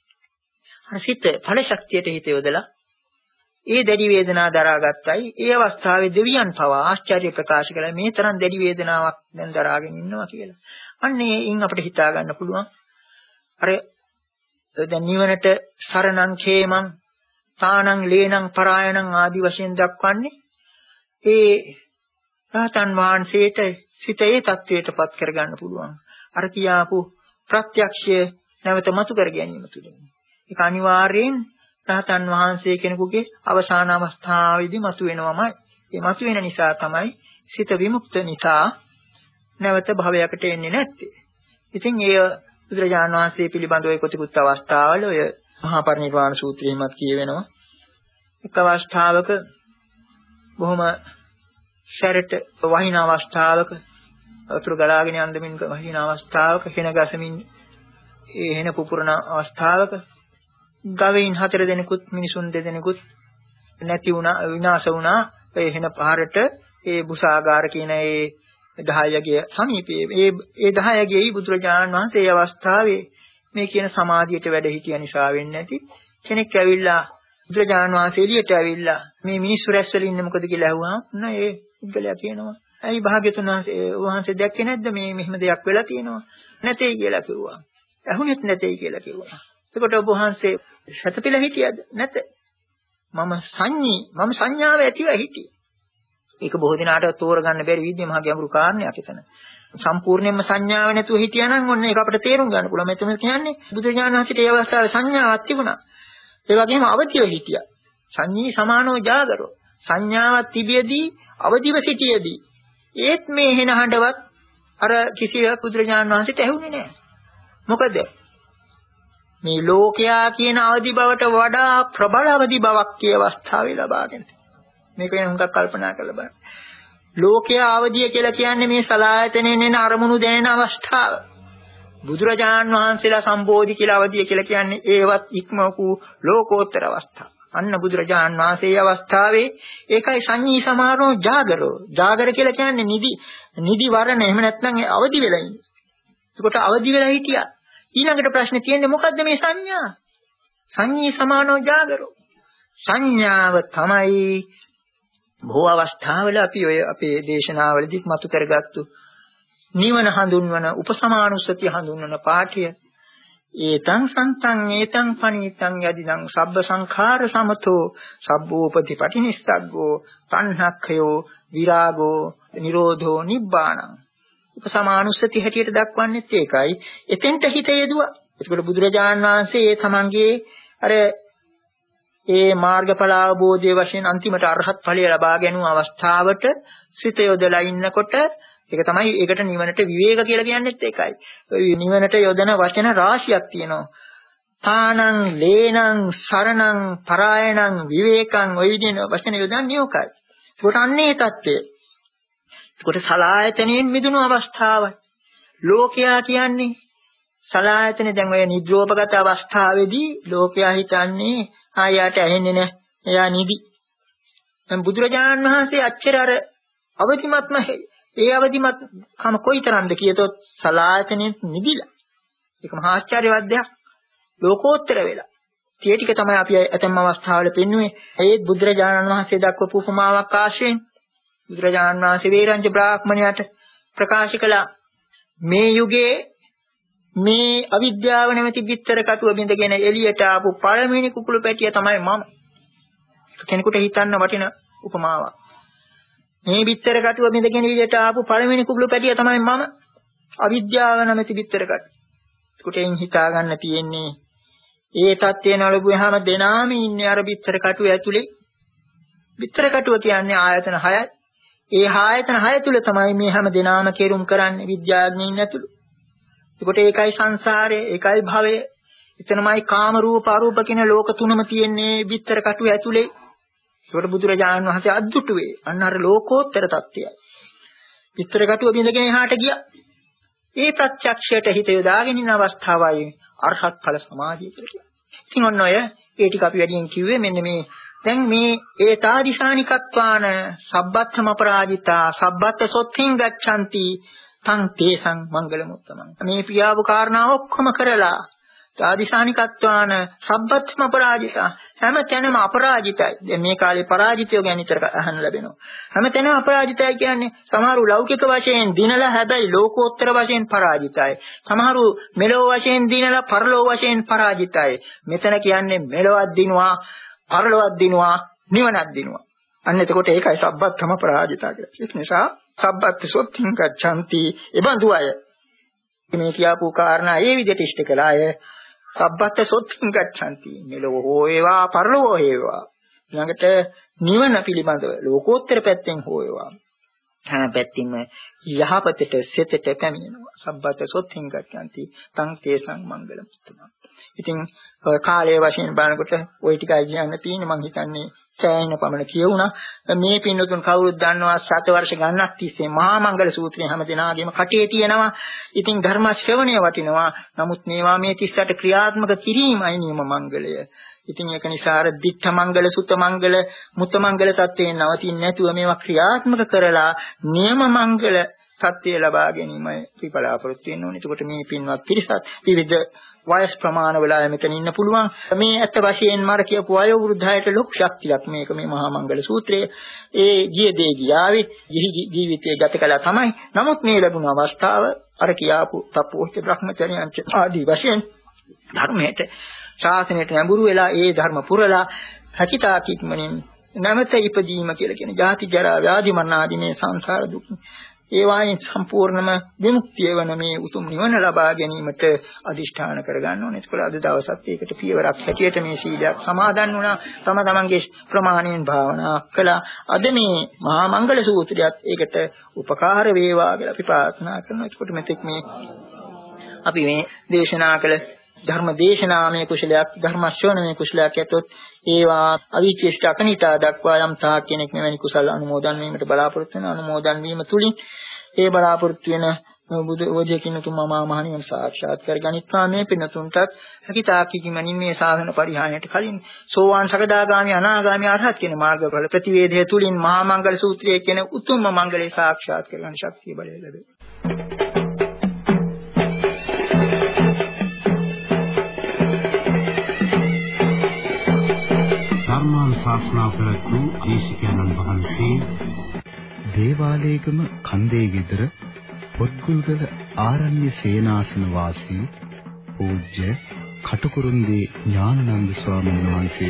අර සිත ඵල ශක්තියට හිත යොදලා ඒ දැඩි වේදනාව දරාගත්තයි. ඒ අවස්ථාවේ දෙවියන් පවා ආශ්චර්ය ප්‍රකාශ කළා මේ තරම් දැඩි වේදනාවක් දැන් දරාගෙන ඉන්නවා කියලා. අන්න ඒයින් අපිට හිතා ගන්න පුළුවන්. අර දැන් නිවනට සරණං khemං තානං ලේනං පරායනං ආදී වශයෙන් දක්වන්නේ ඒ රහතන් වහන්සේට සිතේ தത്വයටපත් කරගන්න පුළුවන්. අර කියාපු ප්‍රත්‍යක්ෂය නැවත මතු කර ගැනීම තුළින්. ඒක අනිවාර්යෙන් රහතන් වහන්සේ කෙනෙකුගේ අවසාන අවස්ථාවේදී මතුවෙනවමයි. ඒ මතුවෙන නිසා තමයි සිත විමුක්ත නිසා නැවත භවයකට එන්නේ නැත්තේ. ඉතින් ඒ බුදුරජාණන් වහන්සේ පිළිබඳව ඒ කොටිකුත් අවස්ථාවල ඔය මහා පරිනිර්වාණ සූත්‍රයේමත් කියවෙනවා. එක් අවස්ථාවක බොහොම සැරට වහින අවස්ථාවක වතුර ගලාගෙන යන්දමින් වහින අවස්ථාවක හෙන ගසමින් ඒ හෙන පුපුරන අවස්ථාවක ගවයින් හතර දෙනෙකුත් මිනිසුන් දෙදෙනෙකුත් නැති වුණා විනාශ වුණා. ඒ හෙන පාරට ඒ බුසාගාර කියන ඒ දහයගේ සමීපයේ ඒ ඒ දහයගේ බුදුරජාණන් වහන්සේ ඒ අවස්ථාවේ මේ කියන සමාධියට වැඩ හිටිය නිසා වෙන්නේ නැති කෙනෙක් ඇවිල්ලා බුදුරජාණන් වහන්සේ එළියට ඇවිල්ලා මේ මිනිස්සු රැස්වල ඉන්නේ මොකද කියලා අහුවාම නෑ ඒ පුද්ගලයා කියනවා ඇයි භාග්‍යතුන් වහන්සේ වහන්සේ දැක්කේ නැද්ද මේ මෙහෙම දෙයක් වෙලා තියෙනවා නැtei කියලා කිව්වා. ඇහුනෙත් නැtei කියලා කිව්වා. එතකොට ඔබ වහන්සේ සතපිල හිටියද නැත. මම සංඤී මම සංඥාව ඇතිව හිටියේ. ඒක බොහෝ දිනාට තෝරගන්න බැරි විදිහේ මහා ගැඹුරු කාරණයක් එතන. සම්පූර්ණයෙන්ම සංඥාව නැතුව හිටියානම් ඔන්න ඒක අපිට තේරුම් ගන්න පුළුවන්. මෙතන කියන්නේ බුදුරජාණන් වහන්සේට ඒ අවස්ථාවේ සංඥාවක් තිබුණා. ඒ වගේම අවදිව හිටියා. සංඤී සමානෝ ජාගරෝ. සංඥාවක් තිබියදී අවදිව සිටියේදී ඒත් මේ හෙන හඬවත් අර කිසිවක් බුදුරජාණන් වහන්සේට ඇහුනේ නැහැ. මොකද මේ ලෝකයා කියන අවදි බවට වඩා ප්‍රබල අවදි බවක් මේ අවස්ථාවේ ලබාගෙන. මේක වෙන හුඟක් කල්පනා කරලා බලන්න. ලෝකයා අවදිය කියලා කියන්නේ මේ සලායතනෙන් එන අරමුණු දැනෙන අවස්ථාව. බුදුරජාණන් වහන්සේලා සම්බෝධි කියලා අවදිය කියලා කියන්නේ ඒවත් ඉක්මවපු ලෝකෝත්තර අවස්ථාව. අන්න බුදුරජාණන් වහන්සේ අවස්ථාවේ ඒකයි සංඤී සමාරෝ ජාගරෝ. ජාගර කියලා කියන්නේ නිදි නිදි වරණ එහෙම නැත්නම් අවදි වෙලා ඉන්නේ. ඒකට අවදි වෙලා හිටියා. ඊළඟට ප්‍රශ්නේ තියෙන්නේ මොකද්ද මේ සංඥා? සංඤී සමානෝ ජාගරෝ. සංඥාව තමයි බොහෝ අවස්ථාවල අපි ඔය අපේ දේශනාවලදීත් මතු කරගත්තු නිවන හඳුන්වන උපසමානුස්සතිය හඳුන්වන පාඨය. ඒතං සන්තං ඒතං පණීතං යදිදං සබ්බ සංඛාර සමතෝ සබ්බෝපතිපටිනිස්සග්ගෝ තණ්හක්ඛයෝ විරාගෝ නිරෝධෝ නිබ්බාණං. උපසමානුස්සති හැටියට දක්වන්නේත් ඒකයි. එතෙන්ට හිත යෙදුවා. ඒකට බුදුරජාණන් වහන්සේ ඒ තමන්ගේ අර ඒ මාර්ගඵල අවබෝධයේ වශයෙන් අන්තිමට අරහත් ඵලය ලබා ගැනීම අවස්ථාවට සිත යොදලා ඉන්නකොට ඒක තමයි ඒකට නිවනට විවේක කියලා කියන්නේත් ඒකයි. ඔය නිවනට යොදන වචන රාශියක් තියෙනවා. තානං ලේනං සරණං පරායනං විවේකං ඔය විදිහේ වචන යොදන්නේ ඕකයි. ඒකට අන්නේ தත්ත්වය. ඒකට සලායතනෙන් මිදුණු අවස්ථාවයි. ලෝකයා කියන්නේ සලායතන දැන් ඔය නිද්‍රෝපගත අවස්ථාවේදී ලෝකයා හිතන්නේ ආයාට ඇහෙන්නේ නැහැ. එයා නිදි. දැන් බුදුරජාණන් වහන්සේ අච්චර අර අවදිමත්ම ඒ අවදිමත් කම කොයිතරම්ද කියතොත් සලායතනෙන් නිදිලා. ඒක මහා ආශ්චර්යවත් දෙයක්. ලෝකෝත්තර වෙලා. ඒ ටික තමයි අපි ඇතැම් අවස්ථාවල පෙන්වුවේ. ඒත් බුදුරජාණන් වහන්සේ දක්වපු උපමාවක් ආශ්‍රයෙන් බුදුරජාණන් වහන්සේ වේරංජ බ්‍රාහ්මණයාට ප්‍රකාශ කළා මේ යුගයේ මේ අවිද්‍යාව නැමැති බිත්තර කටුව බිඳගෙන එළියට ආපු පළවෙනි කුකුළු පැටිය තමයි මම. කෙනෙකුට හිතන්න වටින උපමාවක්. මේ බිත්තර කටුව බිඳගෙන එළියට ආපු පළවෙනි කුකුළු පැටිය තමයි මම. අවිද්‍යාව නැමැති බිත්තර කටුව. ඒකට එයින් හිතා ගන්න තියෙන්නේ ඒ தත්ත්වය නලුවාම දෙනාම ඉන්නේ අර බිත්තර කටුව ඇතුලේ. බිත්තර කටුව කියන්නේ ආයතන හයයි. ඒ ආයතන හය තුල තමයි මේ හැම දෙනාම කෙරුම් කරන්නේ විද්‍යාඥයින් ඇතුළු. ඒකට ඒකයි සංසාරය, ඒකයි භවය. එතනමයි කාම රූප අරූප කියන ලෝක තුනම තියෙන්නේ බිත්තර කටුව ඇතුලේ. ඒකට බුදුරජාණන් වහන්සේ අද්දුටුවේ අන්න අර ලෝකෝත්තර தත්ත්වයයි. බිත්තර කටුව බිඳගෙන එහාට ගියා. ඒ ප්‍රත්‍යක්ෂයට හිත යොදාගෙන ඉන්න අවස්ථාවයි අරහත් ඵල සමාධිය කියලා කියන්නේ. ඉතින් ඔන්න ඔය ඒ ටික අපි වැඩියෙන් කිව්වේ මෙන්න මේ දැන් මේ ඒතාදිශානිකත්වාන සබ්බත්තම අපරාජිතා සබ්බත්ත සොත්තිං ගච්ඡanti තං තේසං මංගලමුත්තමං. මේ පියාවු කාරණා ඔක්කොම කරලා ආදිශානිකත්වාන සබ්බත්තම අපරාජිතා හැම තැනම අපරාජිතයි. දැන් මේ කාලේ පරාජිතයෝ ගැන නිතර අහන්න ලැබෙනවා. හැම තැනම අපරාජිතයි කියන්නේ සමහරු ලෞකික වශයෙන් දිනලා හැබැයි ලෝකෝත්තර වශයෙන් පරාජිතයි. සමහරු මෙලොව වශයෙන් දිනලා පරලොව වශයෙන් පරාජිතයි. මෙතන කියන්නේ මෙලොවක් දිනුවා, පරලොවක් දිනුවා, නිවනක් දිනුවා. අන්න එතකොට ඒකයි සබ්බත්තම පරාජිතා කියලා. ඒක නිසා සබ්බත් සොත්තිං ගච්ඡanti එබඳු අය මේ කියාපු කාරණා ඒ විදිහට ඉෂ්ට කළා අය සබ්බත් සොත්තිං ගච්ඡanti මෙලොව හෝ වේවා පරලොව වේවා ළඟට නිවන පිළිබඳව ලෝකෝත්තර පැත්තෙන් හෝ වේවා හැම පැත්තින්ම යහපතට සිතට පැමිණෙනවා. සබ්බත් සොත්තිං ගච්ඡanti තං තේසං මංගලම්. ඉතින් කාලයේ වශයෙන් බලනකොට ওই ටිකයි කියන්න තියෙන්නේ. මම හිතන්නේ සෑහෙන පමණ කියුණා. මේ පින්නතුන් කවුරුත් දන්නවා සත වර්ෂ ගණනක් තිස්සේ මහා මංගල සූත්‍රය හැම දිනාගෙම කටේ තියෙනවා. ඉතින් ධර්ම ශ්‍රවණය වටිනවා. නමුත් මේවා මේ තිස් අට ක්‍රියාත්මක කිරීමයි නියම මංගලය. ඉතින් ඒක නිසා අර දිට්ඨ මංගල, සුත මංගල, මුත මංගල තත්ත්වයෙන් නවතින්නේ නැතුව මේවා ක්‍රියාත්මක කරලා නියම මංගල සත්‍ය ලබා ගැනීමයි පිපලාපොරොත්තු වෙන්න ඕනේ. එතකොට මේ පින්වත් පිරිසත් විවිධ වයස් ප්‍රමාණවල අය මෙතන ඉන්න පුළුවන්. මේ ඇත්ත වශයෙන් මාර කියපු අය වෘද්ධායට ලොකු ශක්තියක් මේක මේ මහා මංගල සූත්‍රය. ඒ ගිය දේ ගියාවේ ජීවිතයේ ගත කළා තමයි. නමුත් මේ ලැබුණු අවස්ථාව අර කියාපු තපෝච්ච බ්‍රහ්මචර්යයන්ට ආදී වශයෙන් ධර්මයට ශාසනයට නැඹුරු වෙලා ඒ ධර්ම පුරලා හැකිතාක් ඉක්මනින් නැවත ඉපදීම කියලා කියන ජාති ජරා ව්‍යාධි මරණ ආදී මේ සංසාර දුක් ඒ වයින් සම්පූර්ණම විමුක්තිය වන මේ උතුම් නිවන ලබා ගැනීමට අදිෂ්ඨාන කරගන්න ඕනේ. ඒකවල අද දවසත් ඒකට පියවරක් හැටියට මේ සීලයක් සමාදන් වුණා. තම තමන්ගේ ප්‍රමාණයෙන් භාවනා කළා. අද මේ මහා මංගල සූත්‍රයත් ඒකට උපකාර වේවා කියලා අපි ප්‍රාර්ථනා කරනවා. ඒකට මෙතෙක් මේ අපි මේ දේශනා කළ ධර්ම දේශනාමය කුසලයක්, ධර්ම ශ්‍රවණමය කුසලයක් ඇතොත් ඒවා අවිචේෂ්ඨ අකනිටා දක්වා යම් තාක් කෙනෙක් මෙවැනි කුසල අනුමෝදන් වීමට බලාපොරොත්තු වෙන අනුමෝදන් වීම තුලින් ඒ බලාපොරොත්තු වෙන බුදු වජකින් තුමා මහා නිවන සාක්ෂාත් කරගනිත්වා. මේ පිනතුන්ටත් හැකිතාක් කිමනින් මේ සාධන පරිහානියට කලින් සෝවාන් සකදාගාමි අනාගාමි අරහත් කියන මාර්ගඵල ප්‍රතිවේධය තුලින් මහා මංගල සූත්‍රයේ කියන උතුම්ම මංගලේ සාක්ෂාත් කරගන්න ශක්තිය බලය ලැබේ. ශාස්ත්‍රා ප්‍රතු දේශිකානන් වහන්සේ දේවාලේගම කන්දේ ගෙදර පොත්ගුල්ගල ආරණ්‍ය සේනාසන වාසී පූජ්‍ය කටුකුරුන්දී ඥානানন্দ ස්වාමීන් වහන්සේ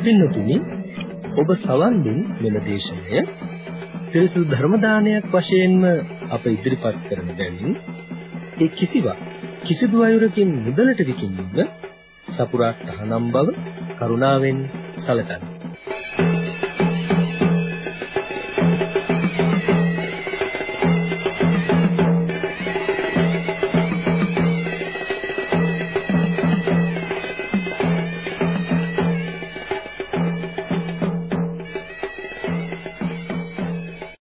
පින්තුනි ඔබ සවන් දුන් මෙම දේශනය පිරිසුදු ධර්ම දානයක් වශයෙන්ම අප ඉදිරිපත් කරන බැවින් ඒ කිසිවක් කිසිදු අයුරකින් මුදලට විකිණීම සපුරා තහනම් බව කරුණාවෙන් සැලකන්න.